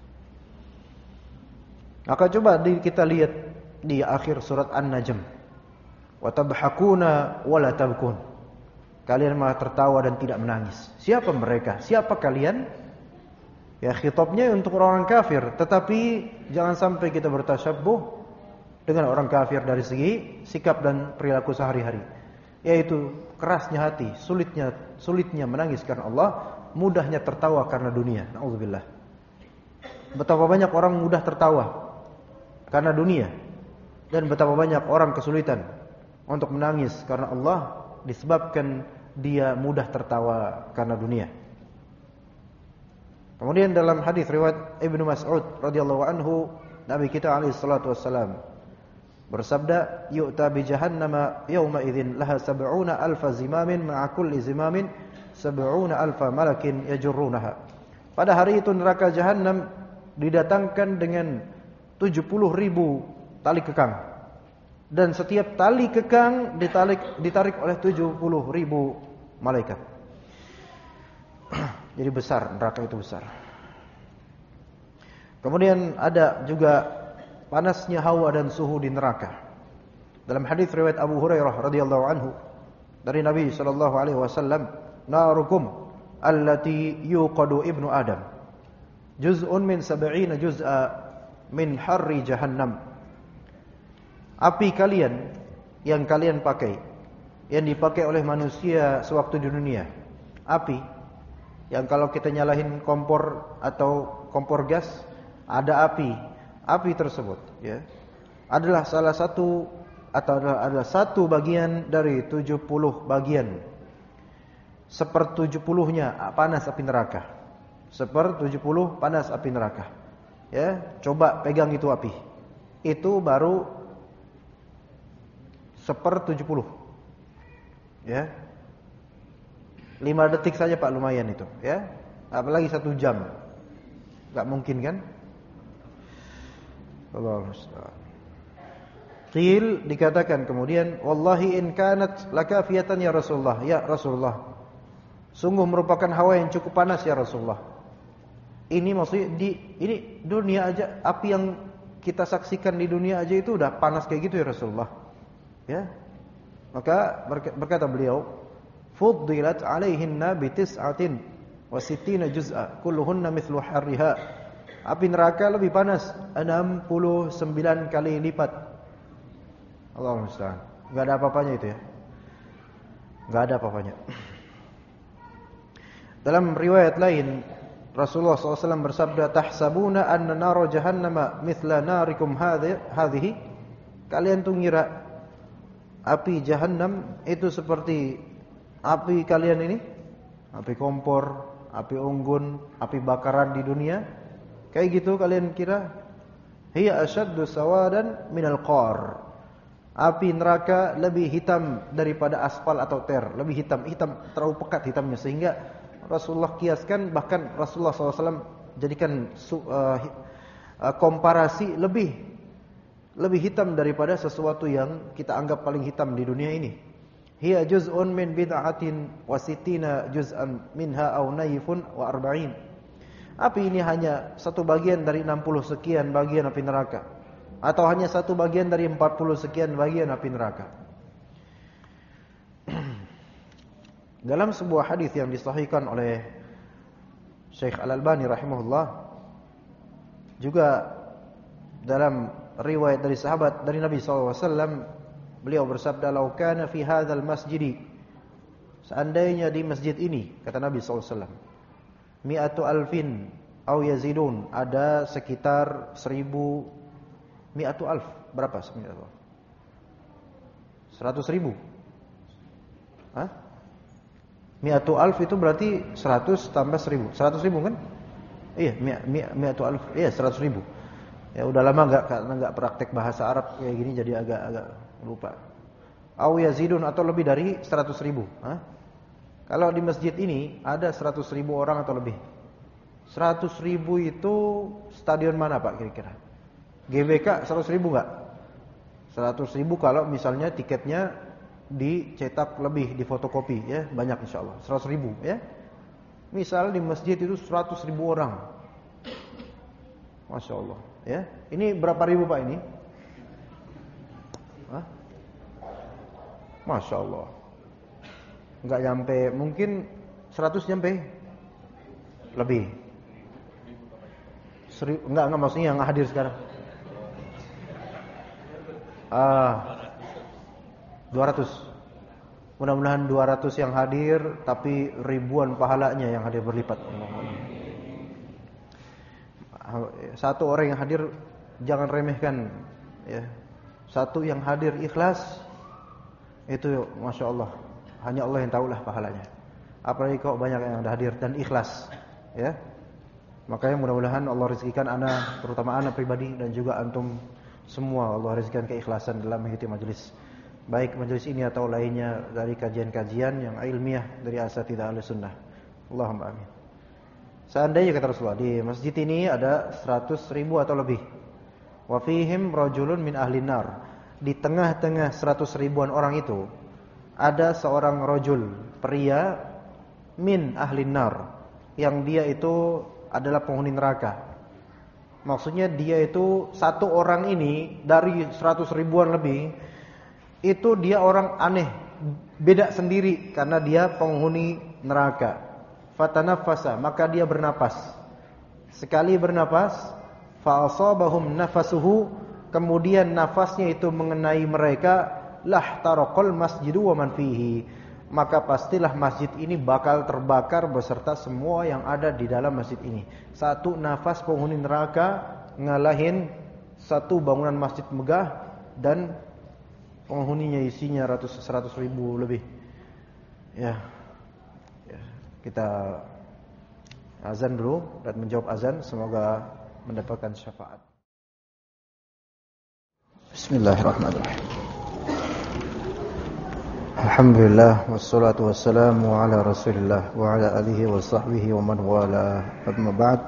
Maka coba kita lihat di akhir surat An-Najm, wa tabhakuna wa la tabkun, kalian malah tertawa dan tidak menangis. Siapa mereka? Siapa kalian? Ya, khitabnya untuk orang kafir, tetapi jangan sampai kita bertasyabbuh dengan orang kafir dari segi sikap dan perilaku sehari-hari, yaitu kerasnya hati, sulitnya menangis karena Allah, mudahnya tertawa karena dunia. Nauzubillah. Betapa banyak orang mudah tertawa karena dunia, dan betapa banyak orang kesulitan untuk menangis karena Allah disebabkan dia mudah tertawa karena dunia. Kemudian dalam hadis riwayat Ibnu Mas'ud radhiyallahu anhu, Nabi kita alaihi salatu wassalam bersabda, yu'ta bi jahannama yawma idzin laha 70,000 zimamin ma'a kulli zimamin 70,000 malakin yajurrunaha. Pada hari itu neraka Jahannam didatangkan dengan 70.000 tali kekang, dan setiap tali kekang ditarik oleh 70.000 malaikat. Jadi besar, neraka itu besar. Kemudian ada juga panasnya hawa dan suhu di neraka. Dalam hadis riwayat Abu Hurairah radhiyallahu anhu dari Nabi sallallahu alaihi wasallam, narukum allati yuqadu ibnu Adam juz'un min 70 juz'a min harri jahannam. Api kalian yang kalian pakai, yang dipakai oleh manusia sewaktu di dunia, api yang kalau kita nyalahin kompor atau kompor gas ada api tersebut ya adalah salah satu atau adalah satu bagian dari 70 bagian, 1/70-nya panas api neraka, 1/70 panas api neraka ya. Coba pegang itu api, itu baru 1/70 ya. 5 detik saja Pak, lumayan itu ya. Apalagi 1 jam, gak mungkin kan. Allahu musta'an. Qil, dikatakan kemudian, wallahi in kanat lakafiyatan ya Rasulullah. Ya Rasulullah, Sungguh merupakan hawa yang cukup panas ya Rasulullah. Ini maksudnya ini dunia aja, api yang kita saksikan di dunia aja itu udah panas kayak gitu ya Rasulullah. Ya. Maka berkata beliau, "Fuddilat 'alaihinna bi tis'atin wa sittina juz'a, kulluhunna mithlu harriha." Api neraka lebih panas 69 kali lipat. Allahu musta'an. Enggak ada apa-apanya itu ya. Enggak ada apa-apanya. Dalam riwayat lain Rasulullah SAW bersabda, "Tahsabuna anna nara jahannama mithla narikum hadhihi?" Kalian tuh ngira api jahannam itu seperti api kalian ini? Api kompor, api unggun, api bakaran di dunia? Kayak gitu kalian kira? Hiya ashaddu sawadan minal qar. Api neraka lebih hitam daripada aspal atau ter, lebih hitam terlalu pekat hitamnya sehingga Rasulullah kiaskan, bahkan Rasulullah SAW jadikan komparasi lebih hitam daripada sesuatu yang kita anggap paling hitam di dunia ini. Hiya juz'un min bid'atin wa sittina juz'an minha aw nayfun wa arba'in. Api ini hanya satu bagian dari 60 sekian bagian api neraka, atau hanya satu bagian dari 40 sekian bagian api neraka. Dalam sebuah hadis yang disahihkan oleh Syekh Al-Albani rahimahullah, juga dalam riwayat dari sahabat dari Nabi SAW, beliau bersabda, "Lau kana fi hadzal masjid," seandainya di masjid ini, kata Nabi SAW, "mi'atu alfin au yazidun," ada sekitar 1000. Mi'atu alf berapa sebenarnya? 100.000. Hah? Mi'atu alf itu berarti 100 tambah 1000. 100.000 kan? Iya, mi'atu alf. Iya, 100.000. Ya udah lama enggak praktek bahasa Arab kayak gini jadi agak lupa. Au yazidun atau lebih dari 100.000. Hah? Kalau di masjid ini ada 100.000 orang atau lebih. 100.000 itu stadion mana Pak kira-kira? GBK 100.000 enggak? 100.000 kalau misalnya tiketnya dicetak lebih, di fotokopi ya, banyak insyaallah. 100.000 ya. Misal di masjid itu 100.000 orang. Masya Allah ya. Ini berapa ribu Pak ini? Hah? Masya Allah. Enggak nyampe, mungkin 100 nyampe? Lebih. Enggak maksudnya yang hadir sekarang. 200. Mudah-mudahan 200 yang hadir, tapi ribuan pahalanya yang hadir berlipat. Satu orang yang hadir jangan remehkan ya. Satu yang hadir ikhlas itu Masya Allah, hanya Allah yang tahulah pahalanya. Apalagi kalau banyak yang hadir dan ikhlas ya. Makanya mudah-mudahan Allah rezekikan ana, terutama ana pribadi dan juga antum semua, Allah rezekikan keikhlasan dalam mengikuti majelis, baik majelis ini atau lainnya dari kajian-kajian yang ilmiah dari asatidzah Ahlussunnah. Allahumma amin. Seandainya kata Rasulullah di masjid ini ada 100.000 atau lebih, wa fihim rajulun min ahlin nar, di tengah-tengah 100.000-an orang itu ada seorang rajul, pria, min ahlin nar, yang dia itu adalah penghuni neraka. Maksudnya dia itu satu orang ini dari 100.000-an lebih, itu dia orang aneh, beda sendiri karena dia penghuni neraka. Fatanafasa, maka dia bernapas. Sekali bernapas, fa asabahum nafasuhu, kemudian nafasnya itu mengenai mereka, lah taraqal masjidu wa man fihi, maka pastilah masjid ini bakal terbakar beserta semua yang ada di dalam masjid ini. Satu nafas penghuni neraka ngalahin satu bangunan masjid megah dan penghuninya isinya 100.000 lebih. Ya. Kita azan dulu dan menjawab azan, semoga mendapatkan syafaat. Bismillahirrahmanirrahim. Alhamdulillah wassalatu wassalamu ala Rasulillah wa ala alihi wa sahbihi wa man wala. Amma ba'd.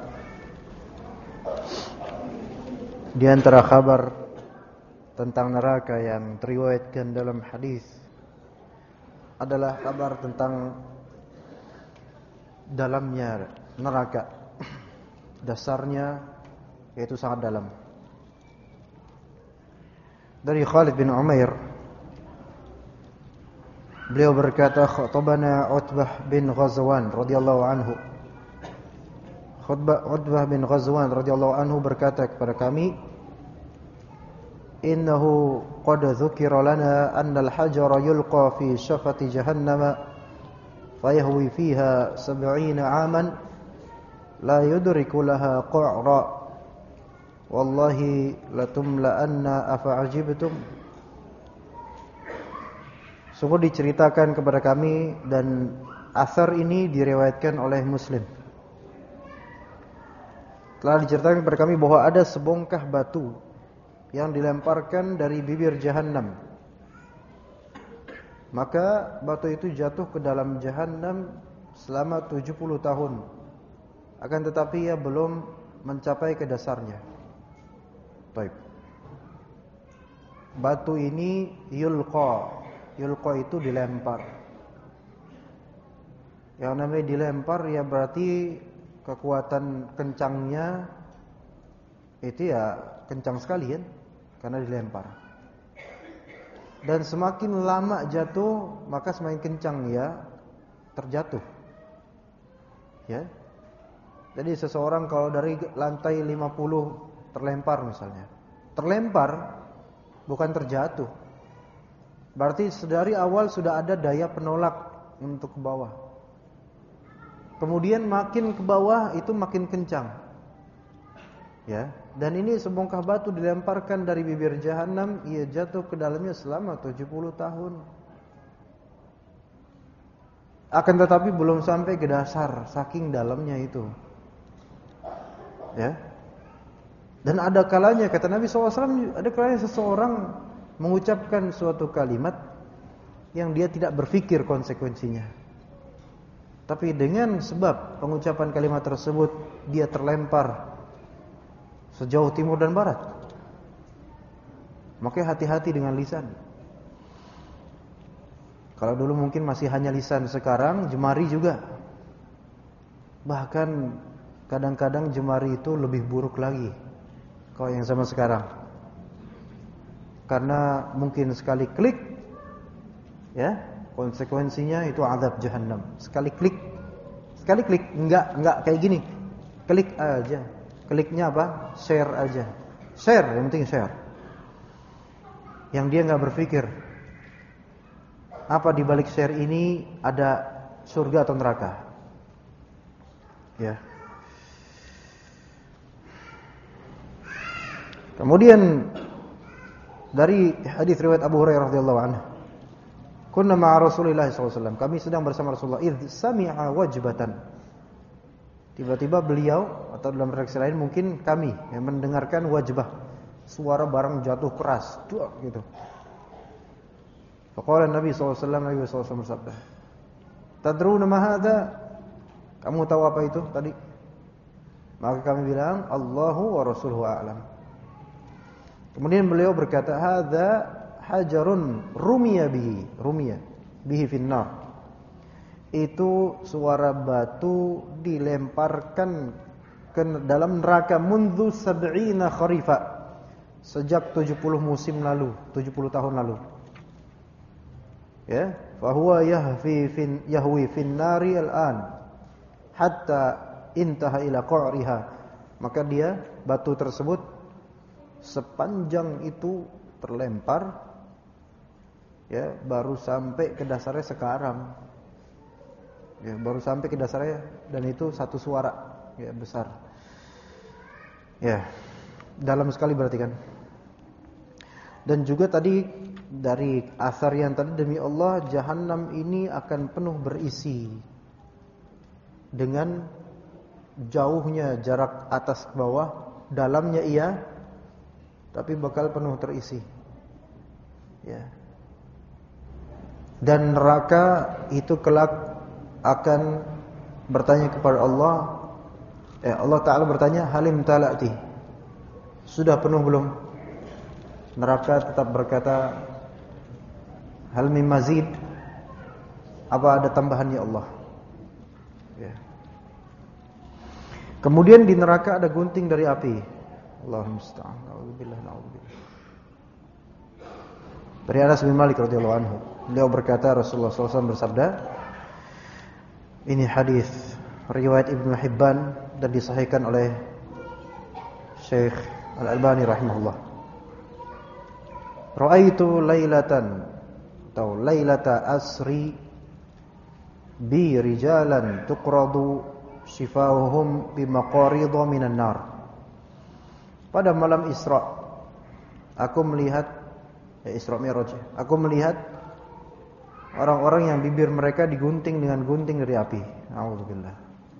Di antara kabar tentang neraka yang diriwayatkan dalam hadis adalah kabar tentang dalamnya neraka. Dasarnya yaitu sangat dalam. Dari Khalid bin Umair, beliau berkata, khatabana Utbah bin Ghazwan radhiyallahu anhu. Utbah bin Ghazwan radhiyallahu anhu berkata kepada kami, innahu qad dzukira lana anna al-hajara yulqa fi syafati jahannam fayahwi fiha 70 aman la yudriku laha qa'ra wallahi latumla'anna afa'ajibtum. Sungguh diceritakan kepada kami, dan asar ini diriwayatkan oleh Muslim. Telah diceritakan kepada kami bahwa ada sebongkah batu yang dilemparkan dari bibir Jahannam. Maka batu itu jatuh ke dalam Jahannam selama 70 tahun. Akan tetapi ia belum mencapai ke dasarnya. Baik. Batu ini yulqa. Yulqa itu dilempar. Yang namanya dilempar ya berarti kekuatan kencangnya itu ya kencang sekali kan, karena dilempar. Dan semakin lama jatuh, maka semakin kencang ya terjatuh. Ya. Jadi seseorang kalau dari lantai 50 terlempar misalnya. Terlempar bukan terjatuh. Berarti dari awal sudah ada daya penolak untuk ke bawah. Kemudian makin ke bawah itu makin kencang. Ya, dan ini sebongkah batu dilemparkan dari bibir Jahannam, ia jatuh ke dalamnya selama 70 tahun. Akan tetapi belum sampai ke dasar, saking dalamnya itu. Ya. Dan ada kalanya, kata Nabi SAW, ada kalanya seseorang mengucapkan suatu kalimat yang dia tidak berpikir konsekuensinya. Tapi dengan sebab pengucapan kalimat tersebut, dia terlempar sejauh timur dan barat. Maka hati-hati dengan lisan. Kalau dulu mungkin masih hanya lisan, sekarang jemari juga. Bahkan kadang-kadang jemari itu lebih buruk lagi kalau yang zaman sekarang. Karena mungkin sekali klik, ya, konsekuensinya itu azab Jahannam. Sekali klik, enggak kayak gini. Klik aja. Kliknya apa? Share aja. Share, yang penting share. Yang dia enggak berpikir apa di balik share ini ada surga atau neraka. Ya. Kemudian dari hadis riwayat Abu Hurairah radhiyallahu anhu, kunna ma'a Rasulillah SAW, kami sedang bersama Rasulullah, idh sami'a wajbatan. Tiba-tiba beliau, atau dalam redaksi lain mungkin kami yang mendengarkan wajbah, suara barang jatuh keras, duak gitu. Faqala Nabi SAW, Nabi SAW bersabda, tadruna ma hadza? Kamu tahu apa itu tadi? Maka kami bilang, Allahu wa rasuluhu a'lam. Kemudian beliau berkata, hadza hajarun rumiya bihi finnar. Itu suara batu dilemparkan ke dalam neraka mundu sab'ina kharifa, sejak 70 musim lalu, 70 tahun lalu. Ya, fa huwa yahwi fin nari al-an hatta intaha ila qa'riha. Maka dia, batu tersebut sepanjang itu terlempar, ya, baru sampai ke dasarnya sekarang. Ya, baru sampai ke dasarnya, dan itu satu suara, ya, besar. Ya, dalam sekali berarti kan. Dan juga tadi dari asar yang tadi, demi Allah Jahannam ini akan penuh berisi dengan jauhnya jarak atas ke bawah, dalamnya iya, tapi bakal penuh terisi. Ya. Dan neraka itu kelak akan bertanya kepada Allah. Allah Ta'ala bertanya, halim talati, sudah penuh belum? Neraka tetap berkata, hal min mazid, apa ada tambahan ya Allah? Ya. Kemudian di neraka ada gunting dari api. Allahumma musta'an. Na'udzubillah, na'udzubillah. Dari Anas bin Malik radhiyallahu anhu, beliau berkata Rasulullah SAW bersabda, ini hadis riwayat Ibnu Hibban dan disahihkan oleh Syekh Al-Albani rahimahullah. Ra'aitu lailatan atau lailata asri bi rijalan tuqradu shifauhum bimaqaridha minan nar. Pada malam Isra aku melihat Isra Mi'raj, aku melihat orang-orang yang bibir mereka digunting dengan gunting dari api. A'udzubillah.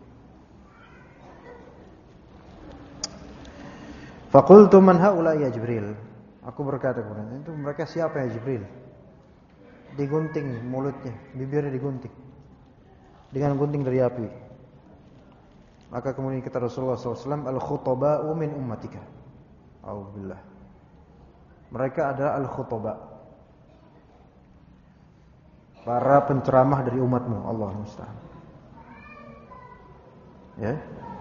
Faqultu man haula ya Jibril. Aku berkata kepada itu mereka siapa ya Jibril? Digunting mulutnya, bibirnya digunting dengan gunting dari api. Maka kemudian kata Rasulullah SAW, al-khutaba'u min ummatika. A'udzubillah. Mereka adalah al-khutaba, para penceramah dari umatmu. Allahumma musta'an. Ya.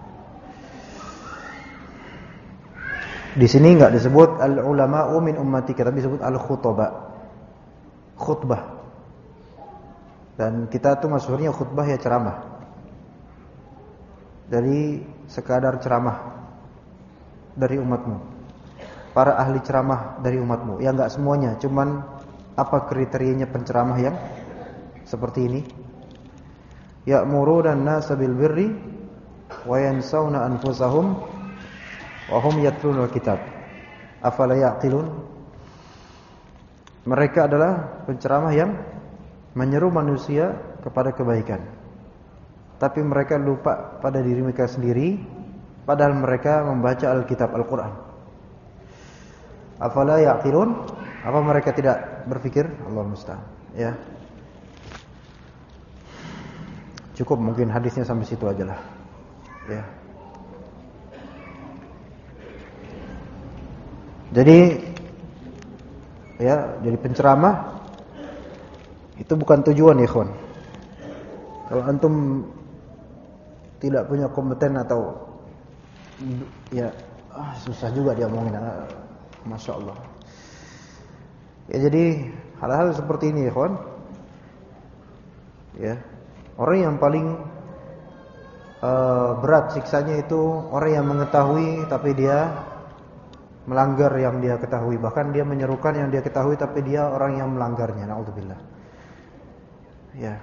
Di sini enggak disebut al-ulama'u min ummatika, tapi disebut al-khutaba. Khutbah. Dan kita tuh maksudnya khutbah ya ceramah. Dari sekadar ceramah dari umatmu. Para ahli ceramah dari umatmu. Ya enggak semuanya, cuman apa kriterianya penceramah yang seperti ini? Ya'muruna an-nasa bil birri wa yansawna anfusahum wa hum yatlunul kitab. Afala ya'qilun? Mereka adalah penceramah yang menyeru manusia kepada kebaikan. Tapi mereka lupa pada diri mereka sendiri, padahal mereka membaca Alkitab Al-Qur'an. Afala ya'qilun? Apa mereka tidak berpikir? Allah musta'an. Ya. Cukup mungkin hadisnya sampai situ aja lah. Ya. Jadi penceramah itu bukan tujuan ya, ikhwan. Kalau antum tidak punya kompeten atau ya susah juga dia ngomongin. Masya Allah. Ya jadi hal-hal seperti ini, ikhwan. Ya, orang yang paling berat siksanya itu orang yang mengetahui tapi dia melanggar yang dia ketahui. Bahkan dia menyerukan yang dia ketahui tapi dia orang yang melanggarnya. Na'udzubillah. Ya.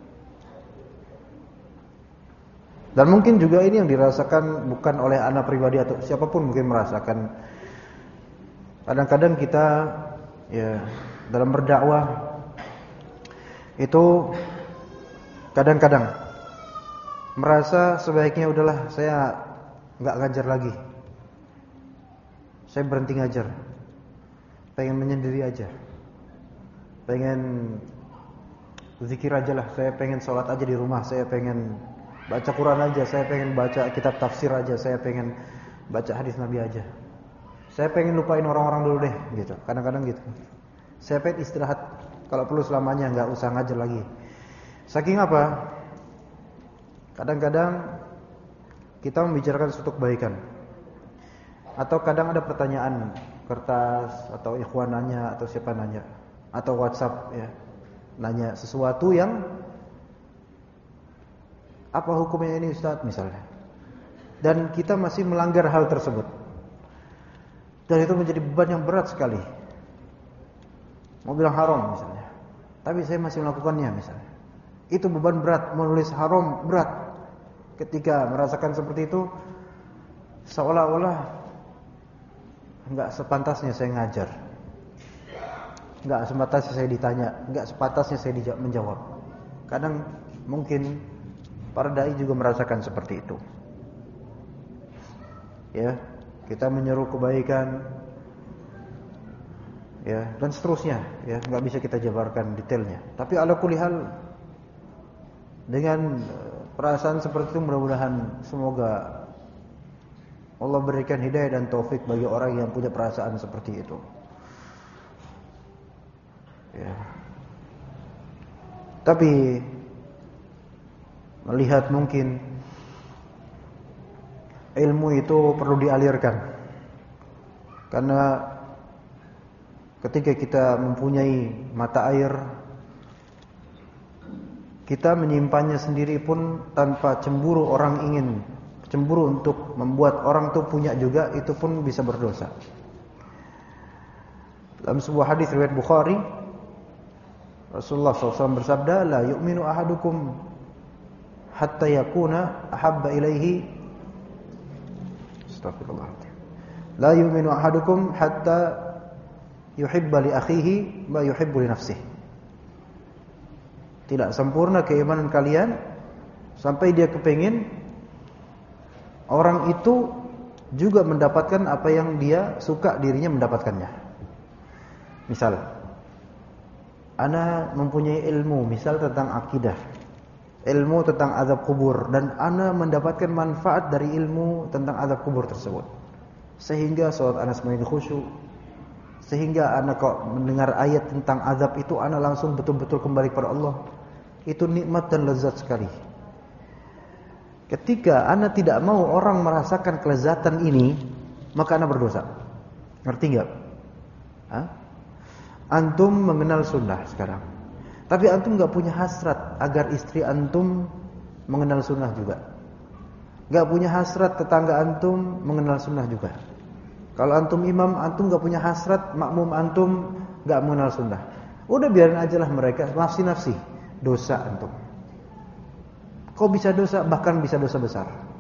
Dan mungkin juga ini yang dirasakan bukan oleh anak pribadi atau siapapun mungkin merasakan. Kadang-kadang kita ya dalam berdakwah itu kadang-kadang merasa sebaiknya udahlah saya enggak ngajar lagi. Saya berhenti ngajar. Pengen menyendiri aja. Pengen zikir aja lah, saya pengen sholat aja di rumah, saya pengen baca Quran aja, saya pengen baca kitab tafsir aja, saya pengen baca hadis Nabi aja. Saya pengen lupain orang-orang dulu deh, gitu. Kadang-kadang gitu. Saya pengen istirahat, kalau perlu selamanya, nggak usah ngajar lagi. Saking apa? Kadang-kadang kita membicarakan suatu kebaikan, atau kadang ada pertanyaan kertas, atau ikhwan nanya, atau siapa nanya, atau WhatsApp ya, nanya sesuatu yang apa hukumnya ini Ustaz misalnya, dan kita masih melanggar hal tersebut. Dan itu menjadi beban yang berat sekali. Mau bilang haram misalnya, tapi saya masih melakukannya misalnya. Itu beban berat, menulis haram berat. Ketika merasakan seperti itu, seolah-olah enggak sepantasnya saya ngajar. Enggak sepantasnya saya ditanya, enggak sepantasnya saya menjawab. Kadang mungkin para dai juga merasakan seperti itu. Ya. Kita menyeru kebaikan, ya, dan seterusnya, ya, nggak bisa kita jabarkan detailnya. Tapi ala kulli hal, dengan perasaan seperti itu mudah-mudahan semoga Allah berikan hidayah dan taufik bagi orang yang punya perasaan seperti itu. Ya. Tapi melihat mungkin ilmu itu perlu dialirkan. Karena ketika kita mempunyai mata air, kita menyimpannya sendiri pun tanpa cemburu orang ingin. Cemburu untuk membuat orang itu punya juga, itu pun bisa berdosa. Dalam sebuah hadis riwayat Bukhari, Rasulullah SAW bersabda, "La yu'minu ahadukum hatta yakuna ahabba ilaihi." Astagfirullah. "La yu'minu ahadukum hatta yuhibba li akhihi ma yuhibbu li nafsihi." Tidak sempurna keimanan kalian sampai dia kepingin orang itu juga mendapatkan apa yang dia suka dirinya mendapatkannya. Misal, ana mempunyai ilmu misal tentang akidah, ilmu tentang azab kubur, dan ana mendapatkan manfaat dari ilmu tentang azab kubur tersebut, sehingga salat ana semakin khusyuk, sehingga ana kok mendengar ayat tentang azab itu ana langsung betul-betul kembali kepada Allah. Itu nikmat dan lezat sekali. Ketika ana tidak mau orang merasakan kelezatan ini, maka ana berdosa. Ngerti enggak? Antum mengenal sunnah sekarang, tapi antum enggak punya hasrat agar istri antum mengenal sunnah juga. Enggak punya hasrat tetangga antum mengenal sunnah juga. Kalau antum imam, antum enggak punya hasrat makmum antum enggak mengenal sunnah. Udah biarin aja lah mereka nafsi-nafsi. Dosa antum. Kok bisa dosa? Bahkan bisa dosa besar.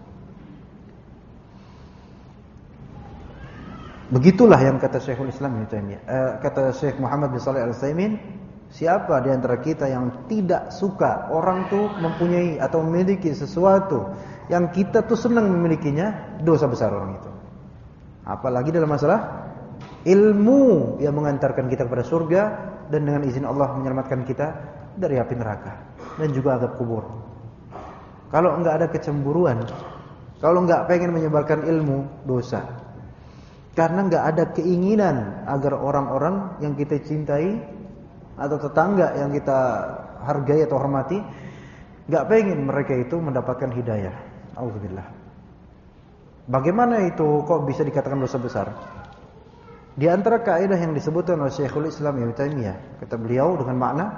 Begitulah yang kata Syekhul Islam Ibnu Taimiyah. Kata Syekh Muhammad bin Shalih Al-Utsaimin, siapa di antara kita yang tidak suka orang tuh mempunyai atau memiliki sesuatu yang kita tuh senang memilikinya, dosa besar orang itu. Apalagi dalam masalah ilmu yang mengantarkan kita kepada surga dan dengan izin Allah menyelamatkan kita dari api neraka dan juga azab kubur. Kalau enggak ada kecemburuan, kalau enggak pengen menyebarkan ilmu, dosa. Karena enggak ada keinginan agar orang-orang yang kita cintai atau tetangga yang kita hargai atau hormati, enggak pengen mereka itu mendapatkan hidayah. Auzubillah. Bagaimana itu kok bisa dikatakan dosa besar? Di antara kaidah yang disebutkan oleh Syekhul Islam Ibnu Taimiyah, kata beliau dengan makna,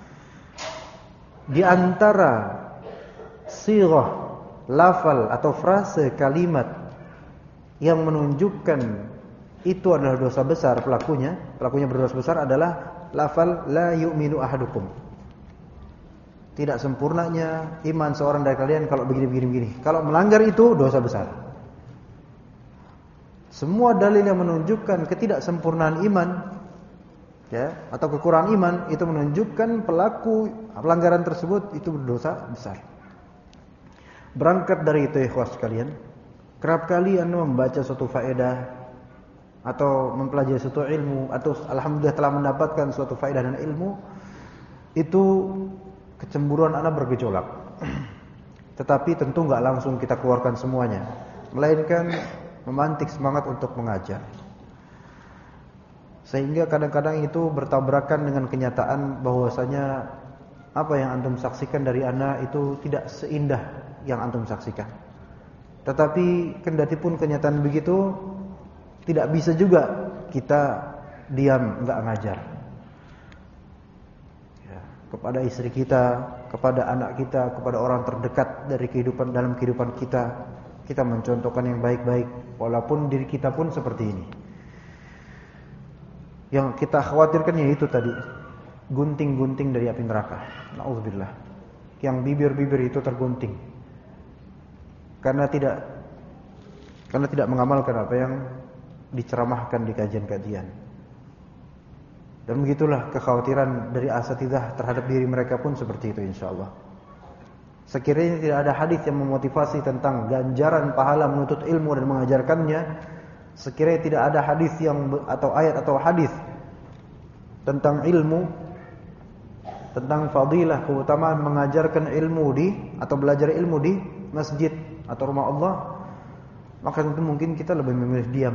di antara sirah, lafal atau frase kalimat yang menunjukkan itu adalah dosa besar pelakunya berdosa besar adalah lafal la yu'minu ahadukum. Tidak sempurnanya iman seorang dari kalian kalau begini. Kalau melanggar itu dosa besar. Semua dalil yang menunjukkan ketidaksempurnaan iman, ya, atau kekurangan iman itu menunjukkan pelaku pelanggaran tersebut itu berdosa besar. Berangkat dari itu ikhwas sekalian, kerap kali anda membaca suatu faedah atau mempelajari suatu ilmu atau alhamdulillah telah mendapatkan suatu faedah dan ilmu, itu kecemburuan anda bergejolak. Tetapi tentu enggak langsung kita keluarkan semuanya, melainkan memantik semangat untuk mengajar. Sehingga kadang-kadang itu bertabrakan dengan kenyataan bahwasanya apa yang antum saksikan dari ana itu tidak seindah yang antum saksikan. Tetapi kendati pun kenyataan begitu, tidak bisa juga kita diam enggak ngajar. Ya, kepada istri kita, kepada anak kita, kepada orang terdekat dari dalam kehidupan kita mencontohkan yang baik-baik, walaupun diri kita pun seperti ini. Yang kita khawatirkan yaitu tadi, gunting-gunting dari api neraka. Nauzubillah. Yang bibir-bibir itu tergunting karena tidak mengamalkan apa yang diceramahkan di kajian-kajian. Dan begitulah kekhawatiran dari asatidzah terhadap diri mereka pun seperti itu insyaallah. Sekiranya tidak ada hadis yang memotivasi tentang ganjaran pahala menuntut ilmu dan mengajarkannya, sekiranya tidak ada hadis atau ayat atau hadis tentang ilmu, tentang fadilah keutamaan mengajarkan ilmu atau belajar ilmu di masjid atau rumah Allah, maka tentu mungkin kita lebih memilih diam.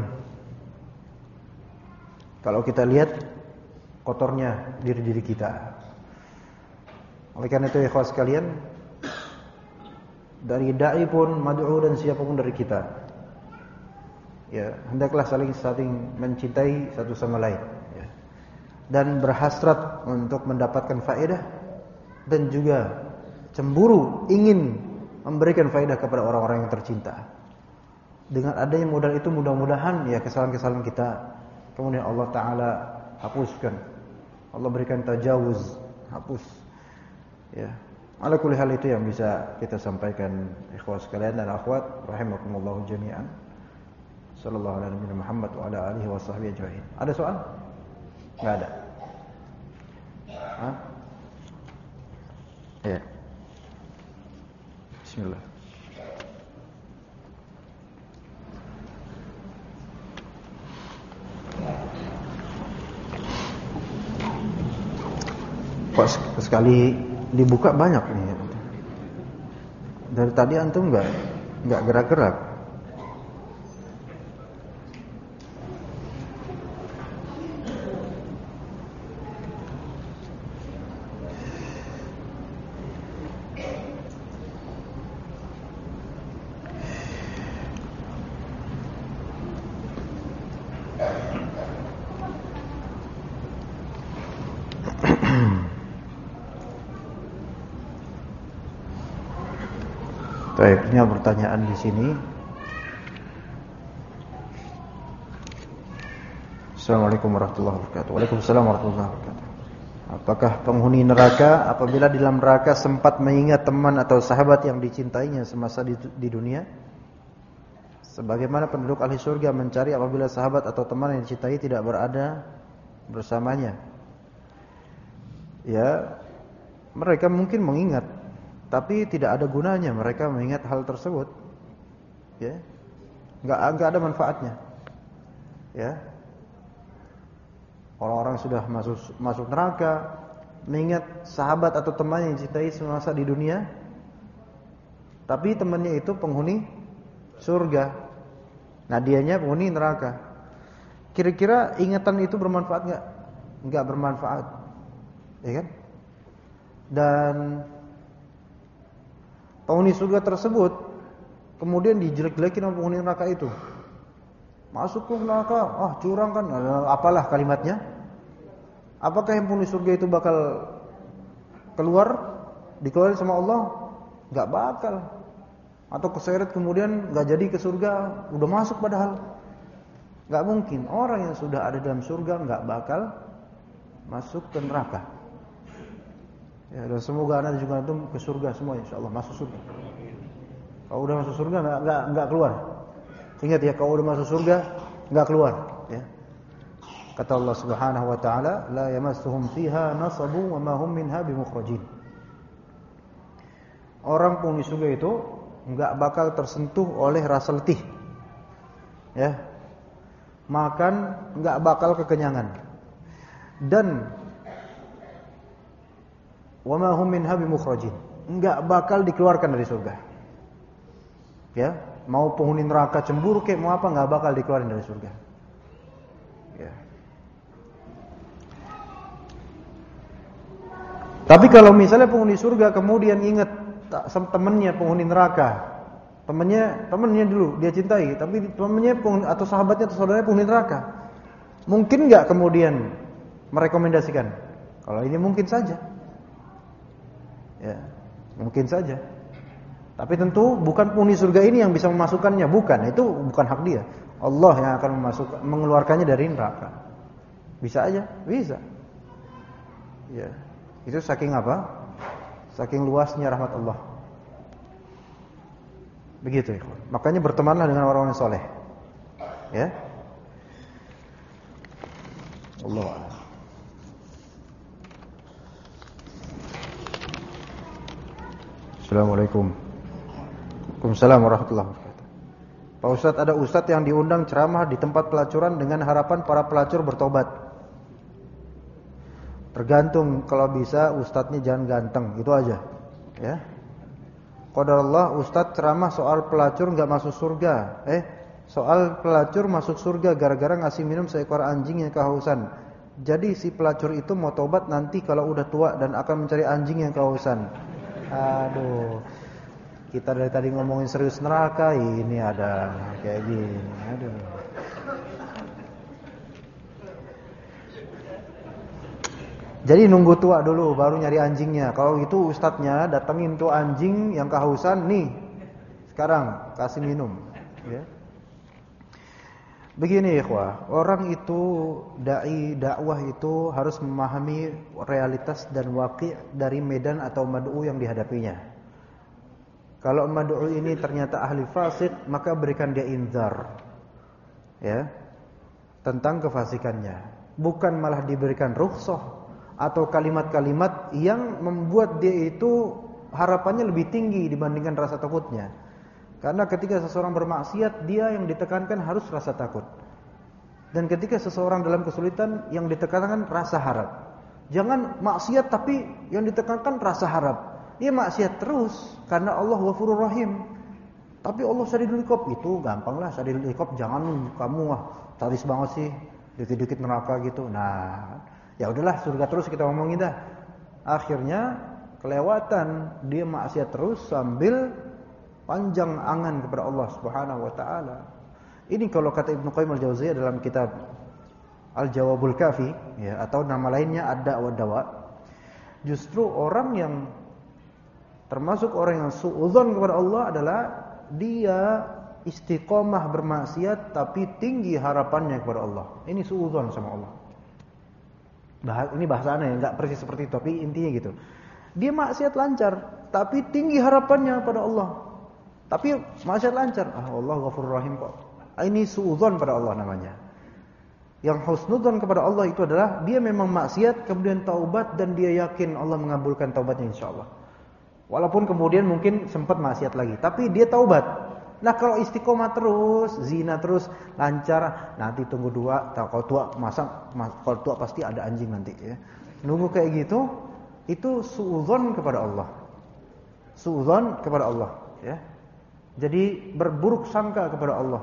Kalau kita lihat kotornya diri kita. Oleh karena itu ikhwas sekalian, dari dai pun, mad'u dan siapapun dari kita, Ya, hendaklah saling mencintai satu sama lain, ya. Dan berhasrat untuk mendapatkan faedah dan juga cemburu ingin memberikan faedah kepada orang-orang yang tercinta. Dengan adanya modal itu mudah-mudahan ya kesalahan-kesalahan kita kemudian Allah Ta'ala hapuskan. Allah berikan tajawuz, hapus. Ya. Ala kulli hal itu yang bisa kita sampaikan ikhwas sekalian dan akhwat rahimakumullah jami'an. Sallallahu alaihi wasallam Muhammad wa ala alihi wa sahbihi ajma'in. Ada soal? Enggak ada. Hah? Ya. Bismillah. Kok sekali dibuka banyak nih. Dari tadi antum enggak gerak-gerak. Baik, ini pertanyaan di sini. Assalamualaikum warahmatullahi wabarakatuh. Waalaikumsalam warahmatullahi wabarakatuh. Apakah penghuni neraka apabila di dalam neraka sempat mengingat teman atau sahabat yang dicintainya semasa di dunia? Sebagaimana penduduk ahli surga mencari apabila sahabat atau teman yang dicintai tidak berada bersamanya. Ya, mereka mungkin mengingat, tapi tidak ada gunanya mereka mengingat hal tersebut. Ya. Enggak ada manfaatnya. Ya. Orang-orang sudah masuk neraka mengingat sahabat atau teman yang dicintai semasa di dunia, tapi temannya itu penghuni surga. Nah, dianya penghuni neraka. Kira-kira ingatan itu bermanfaat enggak? Enggak bermanfaat. Ya kan? Dan penghuni surga tersebut kemudian dijelek-jelekin oleh penghuni neraka itu. Masuk ke neraka, curang kan, apalah kalimatnya. Apakah yang penghuni surga itu bakal dikeluarin sama Allah? Enggak bakal. Atau keseret kemudian enggak jadi ke surga, udah masuk padahal. Enggak mungkin. Orang yang sudah ada dalam surga enggak bakal masuk ke neraka. Ya, dan semoga anda juga antum ke surga semua insyaallah, masuk surga. Kalau udah masuk surga enggak keluar. Ingat ya, kalau udah masuk surga enggak keluar, ya. Kata Allah Subhanahu wa taala, la yamassuhum fiha nasabun wa ma hum minha bimukhrajin. Orang penghuni surga itu enggak bakal tersentuh oleh rasa letih. Ya. Makan enggak bakal kekenyangan. Dan wa ma hum minha bimukhrajin. Enggak bakal dikeluarkan dari surga. Ya, mau penghuni neraka cemburu kayak mau apa enggak bakal dikeluarin dari surga. Ya. Tapi kalau misalnya penghuni surga kemudian ingat temannya penghuni neraka, temannya dulu dia cintai, tapi temannya atau sahabatnya atau saudaranya penghuni neraka, mungkin enggak kemudian merekomendasikan? Kalau ini mungkin saja. Ya, mungkin saja. Tapi tentu bukan penghuni surga ini yang bisa memasukkannya, bukan. Itu bukan hak dia. Allah yang akan mengeluarkannya dari neraka. Bisa aja, bisa. Ya. Itu saking apa? Saking luasnya rahmat Allah. Begitu ya. Makanya bertemanlah dengan orang-orang yang soleh. Ya. Allah a'lam. Assalamualaikum. Waalaikumsalam warahmatullahi wabarakatuh. Pak Ustadz, ada ustadz yang diundang ceramah di tempat pelacuran dengan harapan para pelacur bertobat. Tergantung, kalau bisa ustadznya jangan ganteng, itu aja. Ya. Qadarullah ustadz ceramah soal pelacur enggak masuk surga. Soal pelacur masuk surga gara-gara ngasih minum seekor anjing yang kehausan. Jadi si pelacur itu mau tobat nanti kalau udah tua dan akan mencari anjing yang kehausan. Aduh. Kita dari tadi ngomongin serius neraka, ini ada kayak gini. Aduh. Jadi nunggu tua dulu baru nyari anjingnya. Kalau gitu ustadznya datengin tuh anjing yang kehausan, nih sekarang kasih minum, ya. Begini ikhwah, orang itu dai dakwah itu harus memahami realitas dan waqi' dari medan atau mad'u yang dihadapinya. Kalau mad'u ini ternyata ahli fasik, maka berikan dia inzar, ya, tentang kefasikannya. Bukan malah diberikan rukhsah atau kalimat-kalimat yang membuat dia itu harapannya lebih tinggi dibandingkan rasa takutnya. Karena ketika seseorang bermaksiat, dia yang ditekankan harus rasa takut. Dan ketika seseorang dalam kesulitan, yang ditekankan rasa harap. Jangan maksiat tapi yang ditekankan rasa harap. Dia maksiat terus karena Allah Ghafurur Rahim. Tapi Allah Syadidul Iqab, itu gampang lah. Syadidul Iqab, jangan kamu sadis banget sih, dikit-dikit neraka gitu. Nah, ya udahlah, surga terus kita ngomongin dah. Akhirnya kelewatan, dia maksiat terus sambil panjang angan kepada Allah Subhanahu wa taala. Ini kalau kata Ibnu Qayyim al-Jauziyah dalam kitab Al-Jawabul Kafi, ya, atau nama lainnya Ad-Da' wa Dawa. Justru orang yang termasuk orang yang suudzon kepada Allah adalah dia istiqomah bermaksiat tapi tinggi harapannya kepada Allah. Ini suudzon sama Allah. Ini bahasanya enggak persis seperti itu, tapi intinya gitu. Dia maksiat lancar, tapi tinggi harapannya pada Allah. Tapi maksiat lancar, Allah Ghafurur Rahim kok. Ini suudzon pada Allah namanya. Yang husnudzon kepada Allah itu adalah dia memang maksiat, kemudian taubat dan dia yakin Allah mengabulkan taubatnya insyaallah. Walaupun kemudian mungkin sempat maksiat lagi, tapi dia taubat. Nah, kalau istiqomah terus, zina terus, lancar, nanti tunggu dua, kalau tua kalau tua pasti ada anjing nanti, ya. Nunggu kayak gitu, itu suudzon kepada Allah. Suudzon kepada Allah, ya. Jadi berburuk sangka kepada Allah.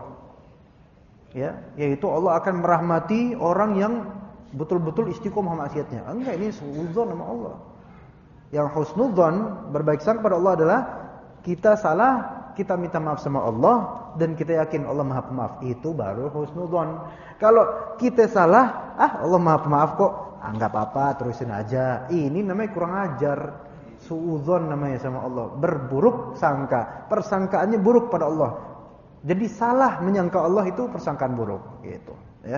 Ya, yaitu Allah akan merahmati orang yang betul-betul istiqomah maksiatnya. Enggak, ini suudzon sama Allah. Yang husnudzon, berbaik sangka kepada Allah adalah kita salah, kita minta maaf sama Allah dan kita yakin Allah Maha Pemaaf. Itu baru husnudzon. Kalau kita salah, Allah Maha Pemaaf kok, enggak apa-apa, terusin aja. Ini namanya kurang ajar. Suudzon namanya sama Allah. Berburuk sangka. Persangkaannya buruk pada Allah. Jadi salah menyangka Allah itu persangkaan buruk, gitu, ya.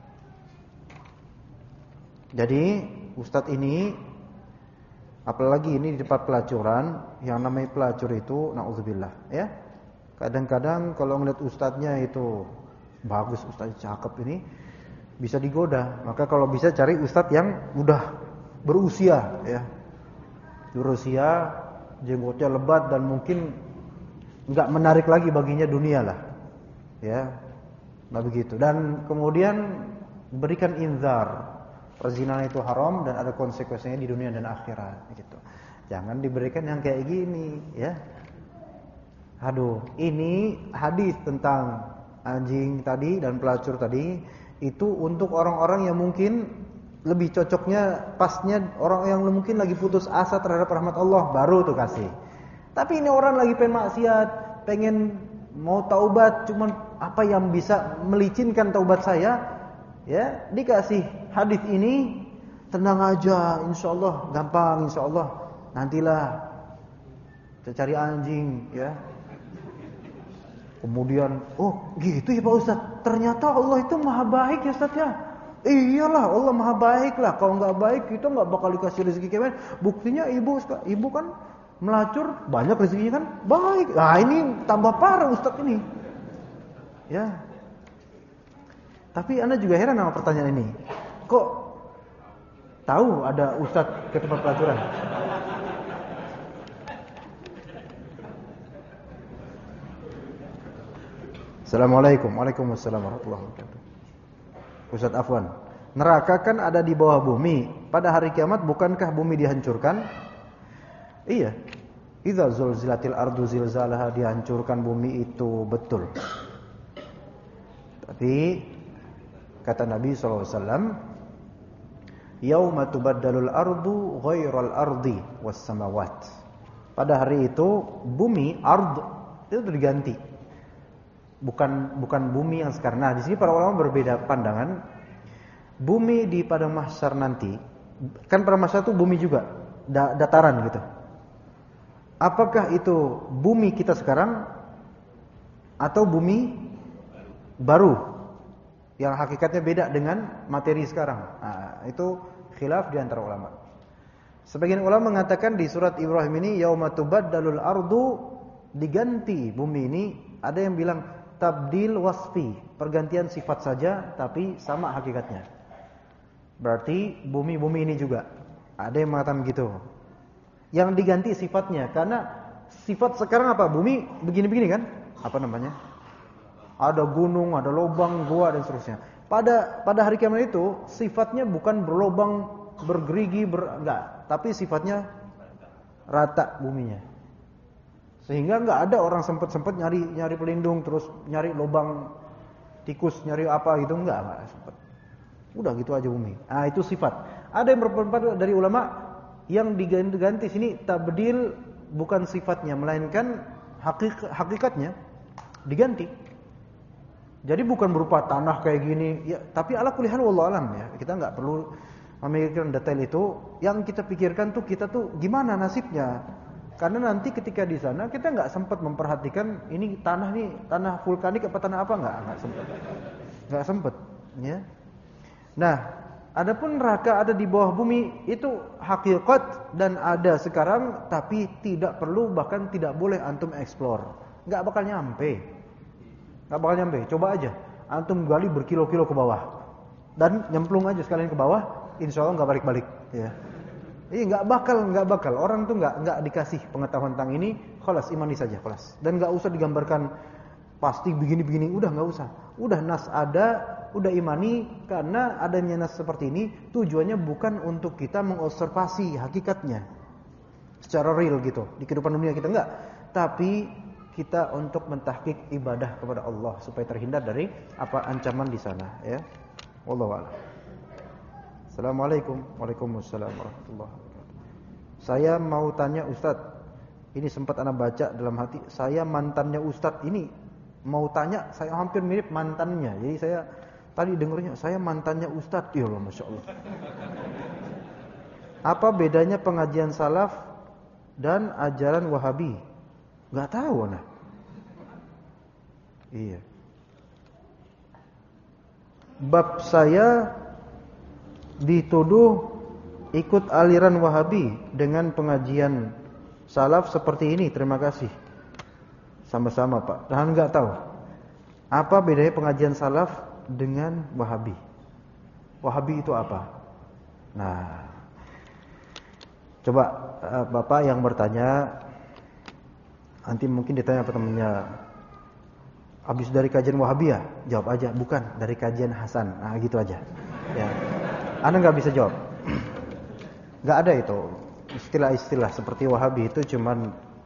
Jadi ustadz ini, apalagi ini di tempat pelacuran, yang namanya pelacur itu naudzubillah, ya. Kadang-kadang kalau ngeliat ustadznya itu bagus, ustadz cakep ini, bisa digoda. Maka kalau bisa cari ustadz yang udah berusia, ya. Berusia, jenggotnya lebat dan mungkin enggak menarik lagi baginya dunia lah, ya, nggak begitu. Dan kemudian berikan inzar, perzinahan itu haram dan ada konsekuensinya di dunia dan akhirat, gitu. Jangan diberikan yang kayak gini, ya. Aduh, ini hadis tentang anjing tadi dan pelacur tadi itu untuk orang-orang yang mungkin lebih cocoknya, pasnya orang yang mungkin lagi putus asa terhadap rahmat Allah, baru tuh kasih. Tapi ini orang lagi pengen maksiat, pengen mau taubat, cuman apa yang bisa melicinkan taubat saya? Ya, dikasih hadis ini, tenang aja, insyaallah gampang, insyaallah. Nantilah kita cari anjing, ya. Kemudian, oh gitu ya Pak Ustaz. Ternyata Allah itu maha baik ya Ustaz ya. Iyalah, Allah maha baik lah. Kalau nggak baik kita nggak bakal dikasih rezeki kemen. Buktinya ibu kan melacur, banyak rezekinya kan, baik. Nah ini tambah parah Ustaz ini, ya. Tapi Anda juga heran sama pertanyaan ini. Kok tahu ada Ustaz ke tempat pelacuran? Assalamualaikum. Waalaikumsalam warahmatullahi wabarakatuh. Ustaz Afwan, neraka kan ada di bawah bumi. Pada hari kiamat bukankah bumi dihancurkan? Iya. Idza zulzilatil ardu zilzalaha, dihancurkan bumi itu betul. Tapi kata Nabi SAW, yauma tubaddalul ardu ghairal ardi was samawat. Pada hari itu bumi, ard itu diganti. Bukan bumi yang sekarang. Nah, di sini para ulama berbeda pandangan. Bumi di padang mahsyar nanti Kan pada masa itu bumi juga dataran gitu. Apakah itu bumi kita sekarang atau bumi baru yang hakikatnya beda dengan materi sekarang? Nah, itu khilaf di antara ulama. Sebagian ulama mengatakan di surat Ibrahim ini yauma tubaddalul ardu, diganti bumi ini. Ada yang bilang tabdil wasfi, pergantian sifat saja tapi sama hakikatnya. Berarti bumi ini juga. Ada yang mengatakan gitu. Yang diganti sifatnya, karena sifat sekarang apa? Bumi begini-begini kan? Apa namanya? Ada gunung, ada lubang, gua dan seterusnya. Pada hari kiamat itu sifatnya bukan berlubang, bergerigi, enggak, tapi sifatnya rata buminya. Sehingga enggak ada orang sempat nyari pelindung, terus nyari lubang tikus, nyari apa gitu, enggak sempat. Udah gitu aja bumi. Ah, itu sifat. Ada yang berpendapat dari ulama yang diganti sini tabdil bukan sifatnya melainkan hakikatnya diganti. Jadi bukan berupa tanah kayak gini, ya, tapi ala kulli hal wallahu alam ya. Kita enggak perlu memikirkan detail itu. Yang kita pikirkan tuh kita tuh gimana nasibnya. Karena nanti ketika di sana kita enggak sempat memperhatikan ini tanah vulkanik apa tanah apa, enggak sempat. Enggak sempat, ya. Nah, adapun neraka ada di bawah bumi itu hakikat dan ada sekarang, tapi tidak perlu bahkan tidak boleh antum explore. Enggak bakal nyampe. Coba aja antum gali berkilo-kilo ke bawah dan nyemplung aja sekalian ke bawah, insyaallah enggak balik-balik, ya. Enggak bakal. Orang tuh enggak dikasih pengetahuan tentang ini, khalas imani saja, khalas. Dan enggak usah digambarkan pasti begini-begini, udah enggak usah. Udah nas ada, udah imani, karena adanya nas seperti ini tujuannya bukan untuk kita mengobservasi hakikatnya secara real gitu di kehidupan dunia kita, enggak, tapi kita untuk mentahqiq ibadah kepada Allah supaya terhindar dari apa ancaman di sana, ya. Wallahu a'lam. Assalamualaikum. Waalaikumsalam warahmatullahi wabarakatuh. Saya mau tanya Ustaz, ini sempat ana baca dalam hati, saya mantannya Ustaz ini mau tanya, saya hampir mirip mantannya. Jadi saya tadi dengarnya saya mantannya Ustaz, ya Allah, Masya Allah. Apa bedanya pengajian salaf dan ajaran Wahabi? Gak tahu nah. Iya. Bab saya dituduh ikut aliran Wahabi dengan pengajian salaf seperti ini. Terima kasih. Sama-sama Pak. Dan enggak tahu apa bedanya pengajian salaf dengan Wahabi. Wahabi itu apa? Nah, coba Bapak yang bertanya nanti mungkin ditanya apa temannya, habis dari kajian Wahabiyah, jawab aja bukan dari kajian Hasan. Nah, gitu aja. Ya. Anda enggak bisa jawab. Enggak ada itu istilah-istilah seperti Wahabi itu cuman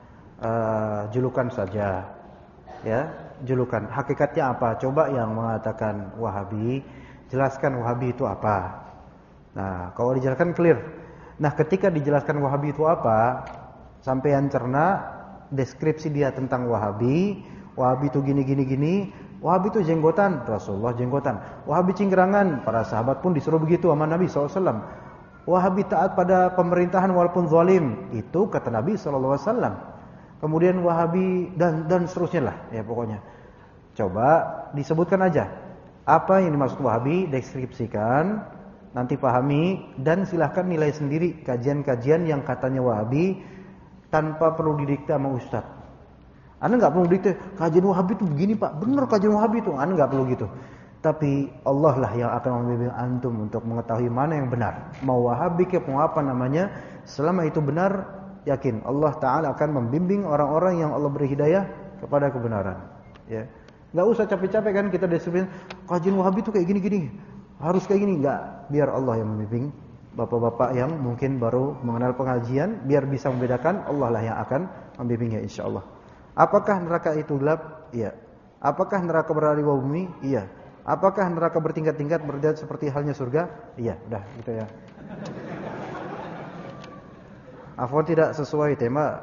julukan saja. Ya, julukan. Hakikatnya apa? Coba yang mengatakan Wahabi, jelaskan Wahabi itu apa. Nah, kalau dijelaskan clear. Nah, ketika dijelaskan Wahabi itu apa, sampean cerna deskripsi dia tentang Wahabi itu gini. Wahabi itu jenggotan, Rasulullah jenggotan. Wahabi cingkrangan, para sahabat pun disuruh begitu sama Nabi SAW. Wahabi taat pada pemerintahan walaupun zalim, itu kata Nabi SAW. Kemudian Wahabi dan seterusnya lah, ya pokoknya. Coba disebutkan aja apa yang dimaksud Wahabi, deskripsikan, nanti pahami dan silahkan nilai sendiri kajian-kajian yang katanya Wahabi tanpa perlu didikte sama ustaz. Anda enggak perlu didikte, kajian Wahabi itu begini Pak, benar kajian Wahabi itu. Anda enggak perlu gitu. Tapi Allah lah yang akan membimbing antum untuk mengetahui mana yang benar. Mau Wahabi ke mau apa namanya, selama itu benar, yakin Allah Ta'ala akan membimbing orang-orang yang Allah beri hidayah kepada kebenaran, ya. Enggak usah capek-capek kan kita deskripsikan kajian Wahabi itu kayak gini-gini, harus kayak gini, enggak. Biar Allah yang membimbing. Bapak-bapak yang mungkin baru mengenal pengajian, biar bisa membedakan, Allah lah yang akan membimbingnya insyaallah. Apakah neraka itu gelap? Iya. Apakah neraka berada di bawah bumi? Iya. Apakah neraka bertingkat-tingkat berderajat seperti halnya surga? Iya, udah gitu ya. Afwan tidak sesuai tema.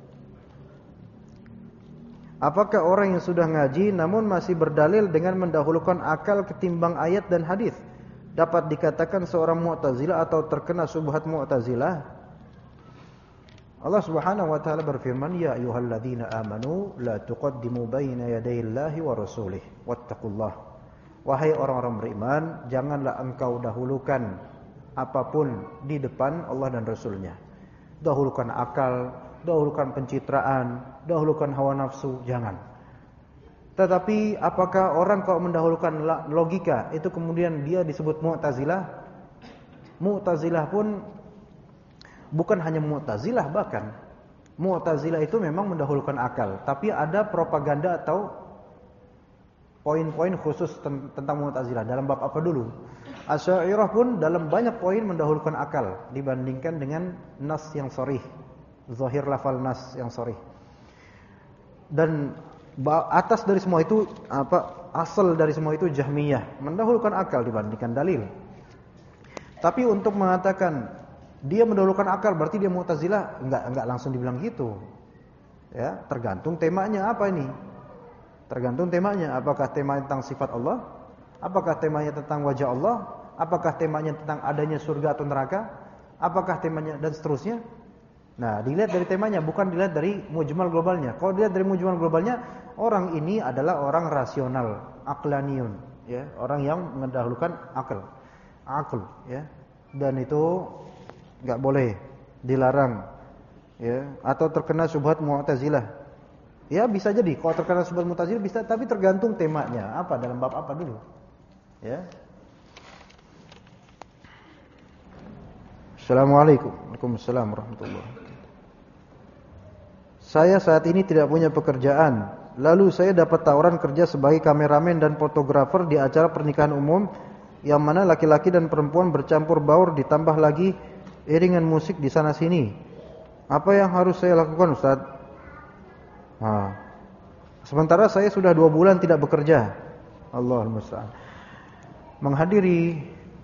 Apakah orang yang sudah ngaji namun masih berdalil dengan mendahulukan akal ketimbang ayat dan hadis? dapat dikatakan seorang Mu'tazilah atau terkena syubhat Mu'tazilah? Allah Subhanahu wa taala berfirman, "Ya ayyuhalladzina amanu la tuqaddimu baina yadayillahi wa rasulih wattaqullah." Wahai orang-orang beriman, janganlah engkau dahulukan apapun di depan Allah dan Rasulnya. Dahulukan akal, dahulukan pencitraan, dahulukan hawa nafsu, jangan. Tetapi apakah orang kalau mendahulukan logika itu kemudian dia disebut Mu'tazilah? Mu'tazilah pun bukan hanya Mu'tazilah, bahkan Mu'tazilah itu memang mendahulukan akal, tapi ada propaganda atau poin-poin khusus tentang Mu'tazilah. Dalam bab apa dulu? Asy'ariyah pun dalam banyak poin mendahulukan akal dibandingkan dengan nas yang sharih, zahir lafal nas yang sharih. Dan atas dari semua itu, asal dari semua itu Jahmiyah mendahulukan akal dibandingkan dalil. Tapi untuk mengatakan dia mendahulukan akal berarti dia Mu'tazilah, enggak langsung dibilang gitu. Ya, tergantung temanya apa ini. Tergantung temanya, apakah temanya tentang sifat Allah? Apakah temanya tentang wajah Allah? Apakah temanya tentang adanya surga atau neraka? Apakah temanya dan seterusnya? Nah, dilihat dari temanya, bukan dilihat dari mujmal globalnya. Kalau dilihat dari mujmal globalnya, orang ini adalah orang rasional, aqlaniyun, ya, orang yang mendahulukan akal, ya. Dan itu enggak boleh, dilarang, ya, atau terkena syubhat Mu'tazilah. Ya, bisa jadi kalau terkena syubhat Mu'tazilah bisa, tapi tergantung temanya, apa dalam bab apa dulu. Ya. Assalamualaikum. Waalaikumsalam warahmatullahi wabarakatuh. Saya saat ini tidak punya pekerjaan. Lalu saya dapat tawaran kerja sebagai kameramen dan fotografer di acara pernikahan umum yang mana laki-laki dan perempuan bercampur baur, ditambah lagi iringan musik di sana sini. Apa yang harus saya lakukan, Ustaz? Sementara saya sudah 2 bulan tidak bekerja. Allahul musta'an. Menghadiri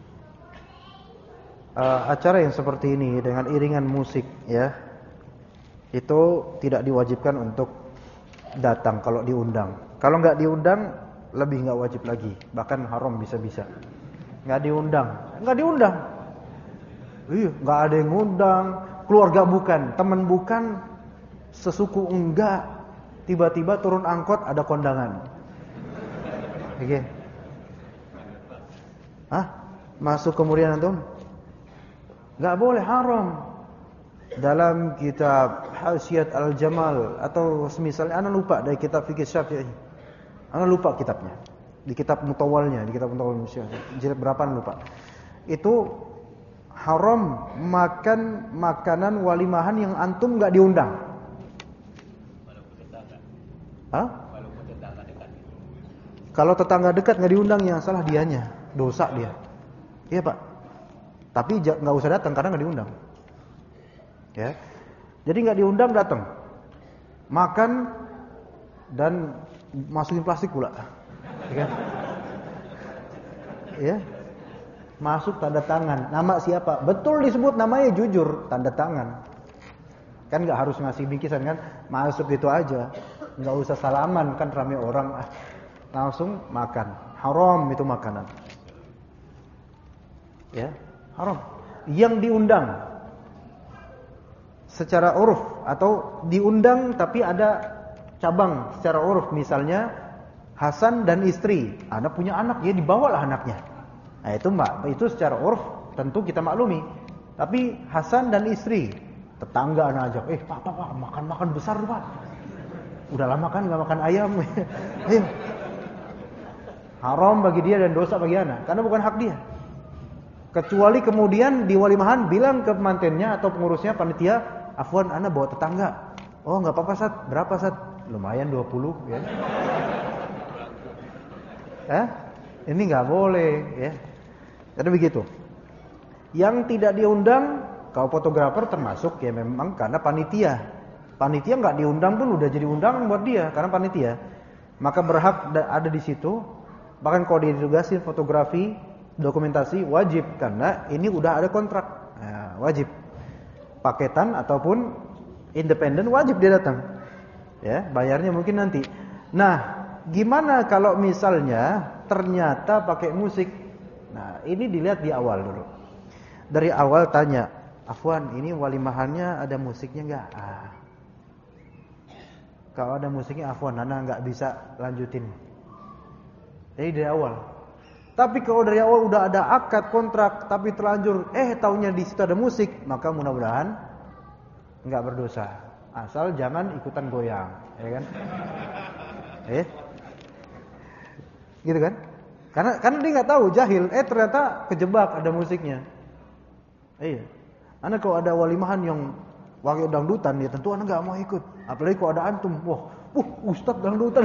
acara yang seperti ini dengan iringan musik, ya, itu tidak diwajibkan untuk datang kalau diundang. Kalau nggak diundang, lebih nggak wajib lagi, bahkan haram bisa-bisa. Nggak diundang. Iya, nggak ada yang ngundang, keluarga bukan, teman bukan, sesuku enggak. Tiba-tiba turun angkot ada kondangan. Oke. Masuk kemudian antum? Nggak boleh, haram. Dalam kitab Hasyiat Al-Jamal atau semisalnya, ana lupa dari kitab fikih Syafi'i. Ana lupa kitabnya. Di kitab Mutawwalnya, di kitab Mutawwal Syafi'i. Jilid berapa ana lupa. Itu haram makan makanan walimahan yang antum enggak diundang. Kalau tetangga dekat enggak diundang, yang salah dianya, dosa dia. Iya, Pak. Tapi enggak usah datang karena enggak diundang. Ya. Jadi enggak diundang, datang. Makan dan masukin plastik pula. Ya. Ya. Masuk tanda tangan. Nama siapa? Betul disebut namanya, jujur, tanda tangan. Kan enggak harus ngasih bingkisan kan? Masuk gitu aja. Enggak usah salaman, kan ramai orang. Langsung makan. Haram itu makanan. Ya, haram. Yang diundang secara uruf atau diundang tapi ada cabang secara uruf, misalnya Hasan dan istri, anak punya anak, ya dibawalah anaknya. Nah, itu secara uruf tentu kita maklumi. Tapi Hasan dan istri, tetangga anak ajak, Pak, makan besar Pak. Udah lama kan enggak makan ayam. Ayo. Haram bagi dia dan dosa bagi anak, karena bukan hak dia. Kecuali kemudian di walimahan bilang ke mantennya atau pengurusnya, panitia, afwan, ana bawa tetangga. Oh, enggak apa-apa, Sat. Berapa, Sat? Lumayan 20, ya. Ini enggak boleh, ya. Jadi begitu. Yang tidak diundang, kalau fotografer termasuk ya memang karena panitia. Panitia enggak diundang pun udah jadi undangan buat dia karena panitia. Maka berhak ada di situ. Bahkan kalau ditugasin fotografi, dokumentasi, wajib, karena ini udah ada kontrak. Nah, wajib. Paketan ataupun independen, wajib dia datang. Ya, bayarnya mungkin nanti. Nah, gimana kalau misalnya ternyata pakai musik? Nah, ini dilihat di awal dulu. Dari awal tanya, Afwan, ini walimahannya ada musiknya enggak? Kalau ada musiknya, Afwan, Ana enggak bisa lanjutin. Jadi dari awal. Tapi kalau dari awal udah ada akad kontrak, tapi terlanjur, taunya di situ ada musik, maka mudah-mudahan enggak berdosa. Asal jangan ikutan goyang, ya kan? Gitu kan? Karena dia nggak tahu, jahil. Ternyata kejebak ada musiknya. Iya. Anda kalau ada walimahan yang pakai dangdutan, ya tentu Anda nggak mau ikut. Apalagi kalau ada antum, ustadz dangdutan.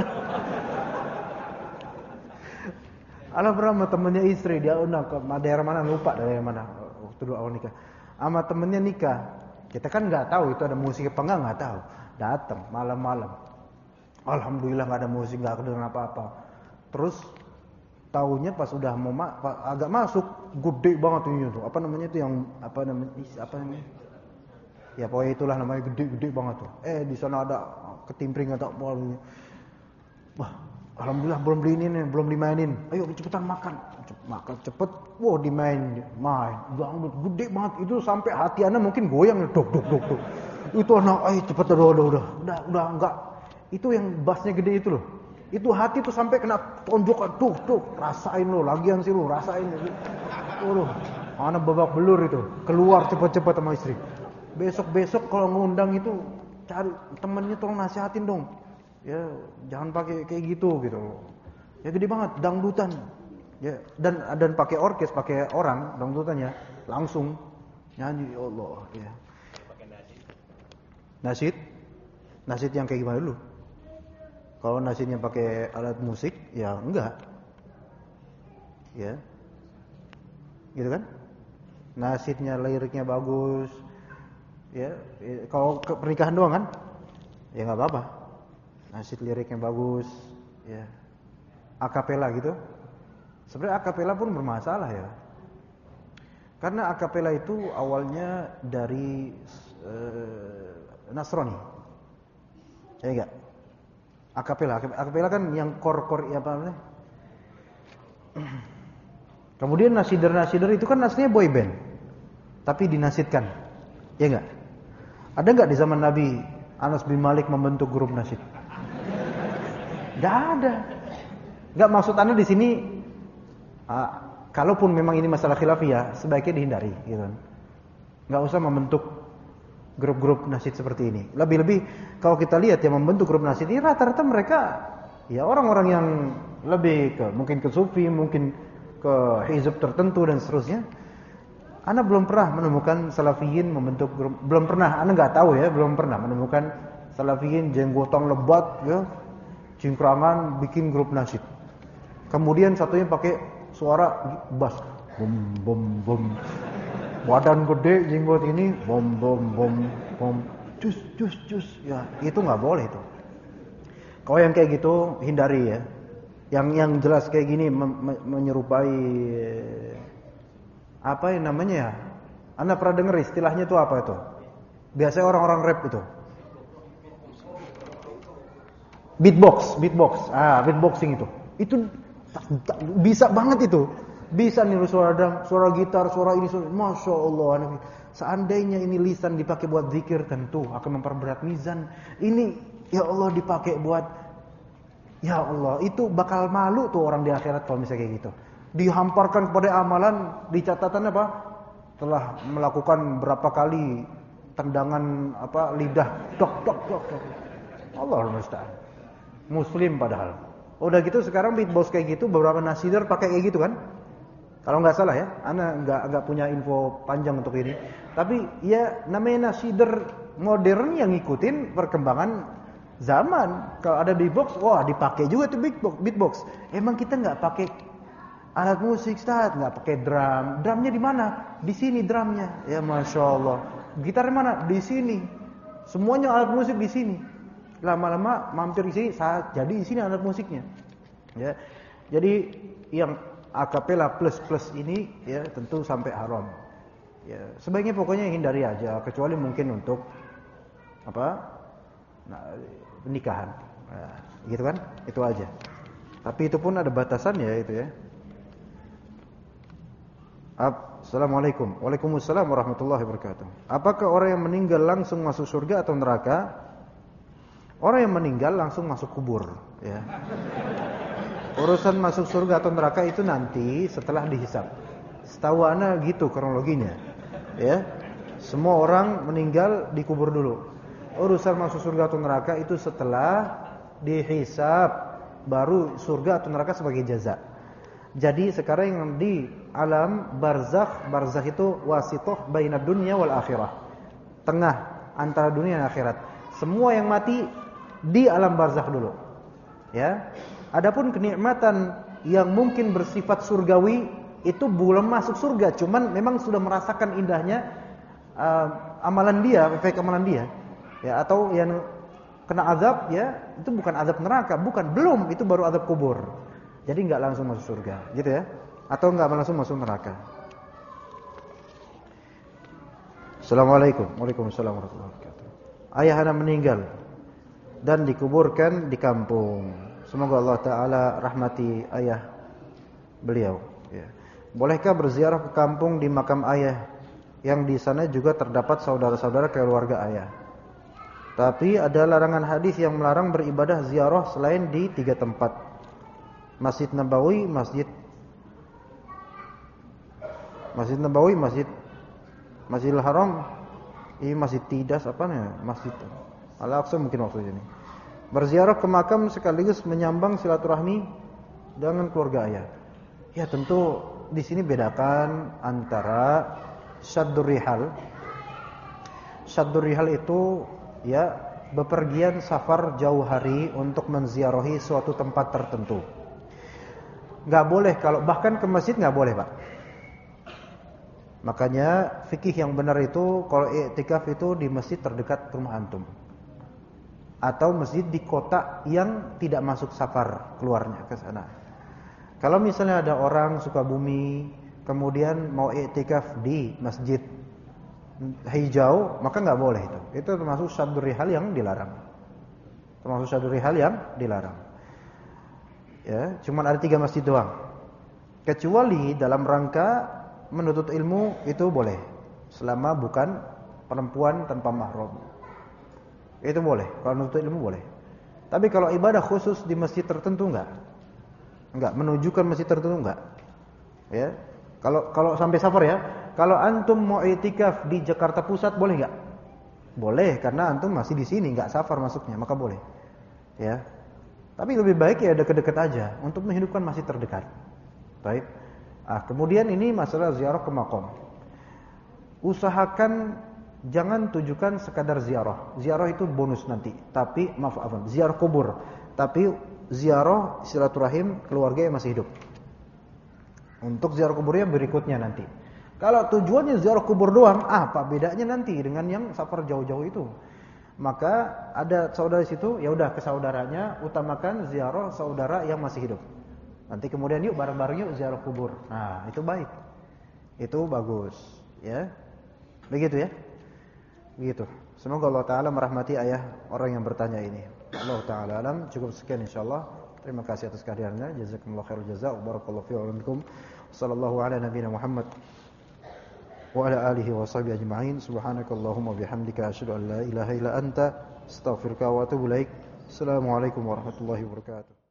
Anda pernah sama temennya istri, dia undang ke daerah mana, lupa daerah mana waktu dulu awal nikah. Sama temennya nikah, kita kan nggak tahu itu ada musik apa nggak tahu. Datang malam-malam, alhamdulillah nggak ada musik, nggak kedengeran apa-apa. Terus tahunya pas udah mau agak masuk, gede banget ini tuh. Apa namanya itu yang apa namanya? Ya pokoknya itulah namanya, gede banget tuh. Di sana ada ketimpring atau apa. Wah, alhamdulillah belum beli ini nih, belum dimainin. Ayo cepetan makan. Makan cepet. Wah, main. Dangdut gede banget. Itu sampai hati Anda mungkin goyang, dok. Itu anak, ayo cepet udah enggak. Itu yang bassnya gede itu loh. Itu hati tuh sampai kena tonjokan, tuh, rasain lo, lagian sih lo, rasain. Anak babak belur itu, keluar cepet-cepet sama istri. Besok kalau ngundang itu cari temennya, tolong nasihatin dong. Ya, jangan pakai kayak gitu. Ya gede banget dangdutan. Ya, dan pakai orkes, pakai orang dangdutannya langsung nyanyi, ya Allah, ya. Nasid yang kayak gimana dulu? Kalau nasidnya pakai alat musik, ya enggak. Ya. Gitu kan? Nasidnya, liriknya bagus. Ya, kalau ke pernikahan doang kan? Ya enggak apa-apa. Nasid liriknya bagus, ya. Akapela gitu. Sebenarnya akapela pun bermasalah ya. Karena akapela itu awalnya dari Nasrani. Ya enggak? Akapela kan yang kor apa namanya? Kemudian nasider itu kan aslinya boy band, tapi dinasidkan, ya enggak? Ada enggak di zaman Nabi Anas bin Malik membentuk grup nasid? Enggak ada. Enggak, maksud Anda di sini, kalaupun memang ini masalah khilafiyah, sebaiknya dihindari, gitu kan? Enggak usah membentuk grup-grup nasid seperti ini. Lebih-lebih kalau kita lihat yang membentuk grup nasid ini rata-rata mereka ya orang-orang yang lebih mungkin ke sufi, mungkin ke hizb tertentu dan seterusnya. Ana belum pernah menemukan salafiyin membentuk grup, belum pernah. Ana nggak tahu ya, belum pernah menemukan salafiyin jenggotan lebat ya, cingkrangan bikin grup nasid. Kemudian satunya pakai suara bass, bom. Badan gede, jenggot ini, bom, cus, ya itu nggak boleh itu. Kalau yang kayak gitu hindari ya. Yang jelas kayak gini menyerupai apa yang namanya ya? Anda pernah dengar istilahnya itu apa itu? Biasanya orang-orang rap itu. Beatbox. Beatboxing itu. Itu bisa banget itu. Bisa niru suara drum, suara gitar, suara ini, Masya Allah. Seandainya ini lisan dipakai buat zikir, tentu akan memperberat mizan. Ini, ya Allah, dipakai buat, ya Allah, itu bakal malu tuh orang di akhirat kalau misalnya kayak gitu. Dihamparkan kepada amalan, di catatan apa? Telah melakukan berapa kali tendangan lidah, dok. Allah musta'an. Muslim padahal. Udah gitu sekarang beatbox kayak gitu, beberapa nasider pakai kayak gitu kan? Kalau nggak salah ya, Ana nggak punya info panjang untuk ini. Tapi ya namanya nasider modern yang ngikutin perkembangan zaman. Kalau ada beatbox, wah dipakai juga tuh beatbox. Emang kita nggak pakai alat musik, Ustaz, nggak pakai drum. Drumnya di mana? Di sini drumnya. Ya Masya Allah. Gitar di mana? Di sini. Semuanya alat musik di sini. Lama-lama mampir di sini, jadi di sini alat musiknya. Ya, jadi yang akapela plus ini ya tentu sampai haram. Ya, sebaiknya pokoknya hindari aja, kecuali mungkin untuk pernikahan. Nah, gitu kan? Itu aja. Tapi itu pun ada batasan ya itu ya. Assalamualaikum. Waalaikumsalam warahmatullahi wabarakatuh. Apakah orang yang meninggal langsung masuk surga atau neraka? Orang yang meninggal langsung masuk kubur, ya. Urusan masuk surga atau neraka itu nanti setelah dihisab. Setahu ana gitu kronologinya. Ya. Semua orang meninggal dikubur dulu. Urusan masuk surga atau neraka itu setelah dihisab, baru surga atau neraka sebagai jaza. Jadi sekarang yang di alam barzakh, barzakh itu wasithah baina dunya wal akhirah. Tengah antara dunia dan akhirat. Semua yang mati di alam barzakh dulu. Ya. Adapun kenikmatan yang mungkin bersifat surgawi itu belum masuk surga, cuman memang sudah merasakan indahnya amalan dia, efek amalan dia. Ya, atau yang kena azab ya, itu bukan azab neraka, belum, itu baru azab kubur. Jadi enggak langsung masuk surga, gitu ya. Atau enggak langsung masuk neraka. Assalamualaikum. Waalaikumsalam warahmatullahi wabarakatuh. Ayah anak meninggal dan dikuburkan di kampung. Semoga Allah Ta'ala rahmati ayah beliau, ya. Bolehkah berziarah ke kampung di makam ayah yang di sana juga terdapat saudara-saudara keluarga ayah? Tapi ada larangan hadis yang melarang beribadah ziarah selain di 3 tempat. Masjid Nabawi, Masjidil Haram, ini Masjid Tidas apa nih? Masjid Al-Aqsa mungkin maksudnya ini. Berziarah ke makam sekaligus menyambang silaturahmi dengan keluarga ayah. Ya tentu di sini bedakan antara syaddur rihal. Syaddur rihal itu ya bepergian safar jauh hari untuk menziarahi suatu tempat tertentu. Enggak boleh, kalau bahkan ke masjid enggak boleh, Pak. Makanya fikih yang benar itu kalau i'tikaf itu di masjid terdekat rumah antum. Atau masjid di kota yang tidak masuk safar keluarnya ke sana. Kalau misalnya ada orang Sukabumi kemudian mau i'tikaf di masjid hijau, maka enggak boleh itu. Itu termasuk syaddur rihal yang dilarang. Ya, cuman ada 3 masjid doang. Kecuali dalam rangka menuntut ilmu itu boleh, selama bukan perempuan tanpa mahram. Itu boleh, kalau menuntut ilmu boleh. Tapi kalau ibadah khusus di masjid tertentu enggak. Menunjukkan masjid tertentu enggak. Ya. Kalau sampai safar ya. Kalau antum mau i'tikaf di Jakarta Pusat boleh enggak? Boleh, karena antum masih di sini, enggak safar masuknya, maka boleh. Ya. Tapi lebih baik ya dekat-dekat aja untuk menghidupkan masjid terdekat. Baik. Kemudian ini masalah ziarah ke makam. Usahakan jangan tujukan sekadar ziarah. Ziarah itu bonus nanti. Tapi ziarah kubur. Tapi ziarah silaturahim keluarga yang masih hidup. Untuk ziarah kuburnya berikutnya nanti. Kalau tujuannya ziarah kubur doang, apa bedanya nanti dengan yang safar jauh-jauh itu? Maka ada saudara di situ, ya udah ke saudaranya, utamakan ziarah saudara yang masih hidup. Nanti kemudian yuk bareng-bareng yuk ziarah kubur. Nah, itu baik. Itu bagus, ya. Begitu ya. Begitu. Semoga Allah Ta'ala merahmati ayah orang yang bertanya ini. Allah Ta'ala alam. Cukup sekian insyaAllah. Terima kasih atas kehadirannya. Jazakumullah khairul jazak. Barakallahu fiikum wa minkum. Sallallahu ala nabiyina Muhammad wa ala alihi wa sahbihi ajma'in. Subhanakallahumma bihamdika asyhadu an la ilaha illa anta astaghfiruka wa atubu ilaik. Assalamualaikum warahmatullahi wabarakatuh.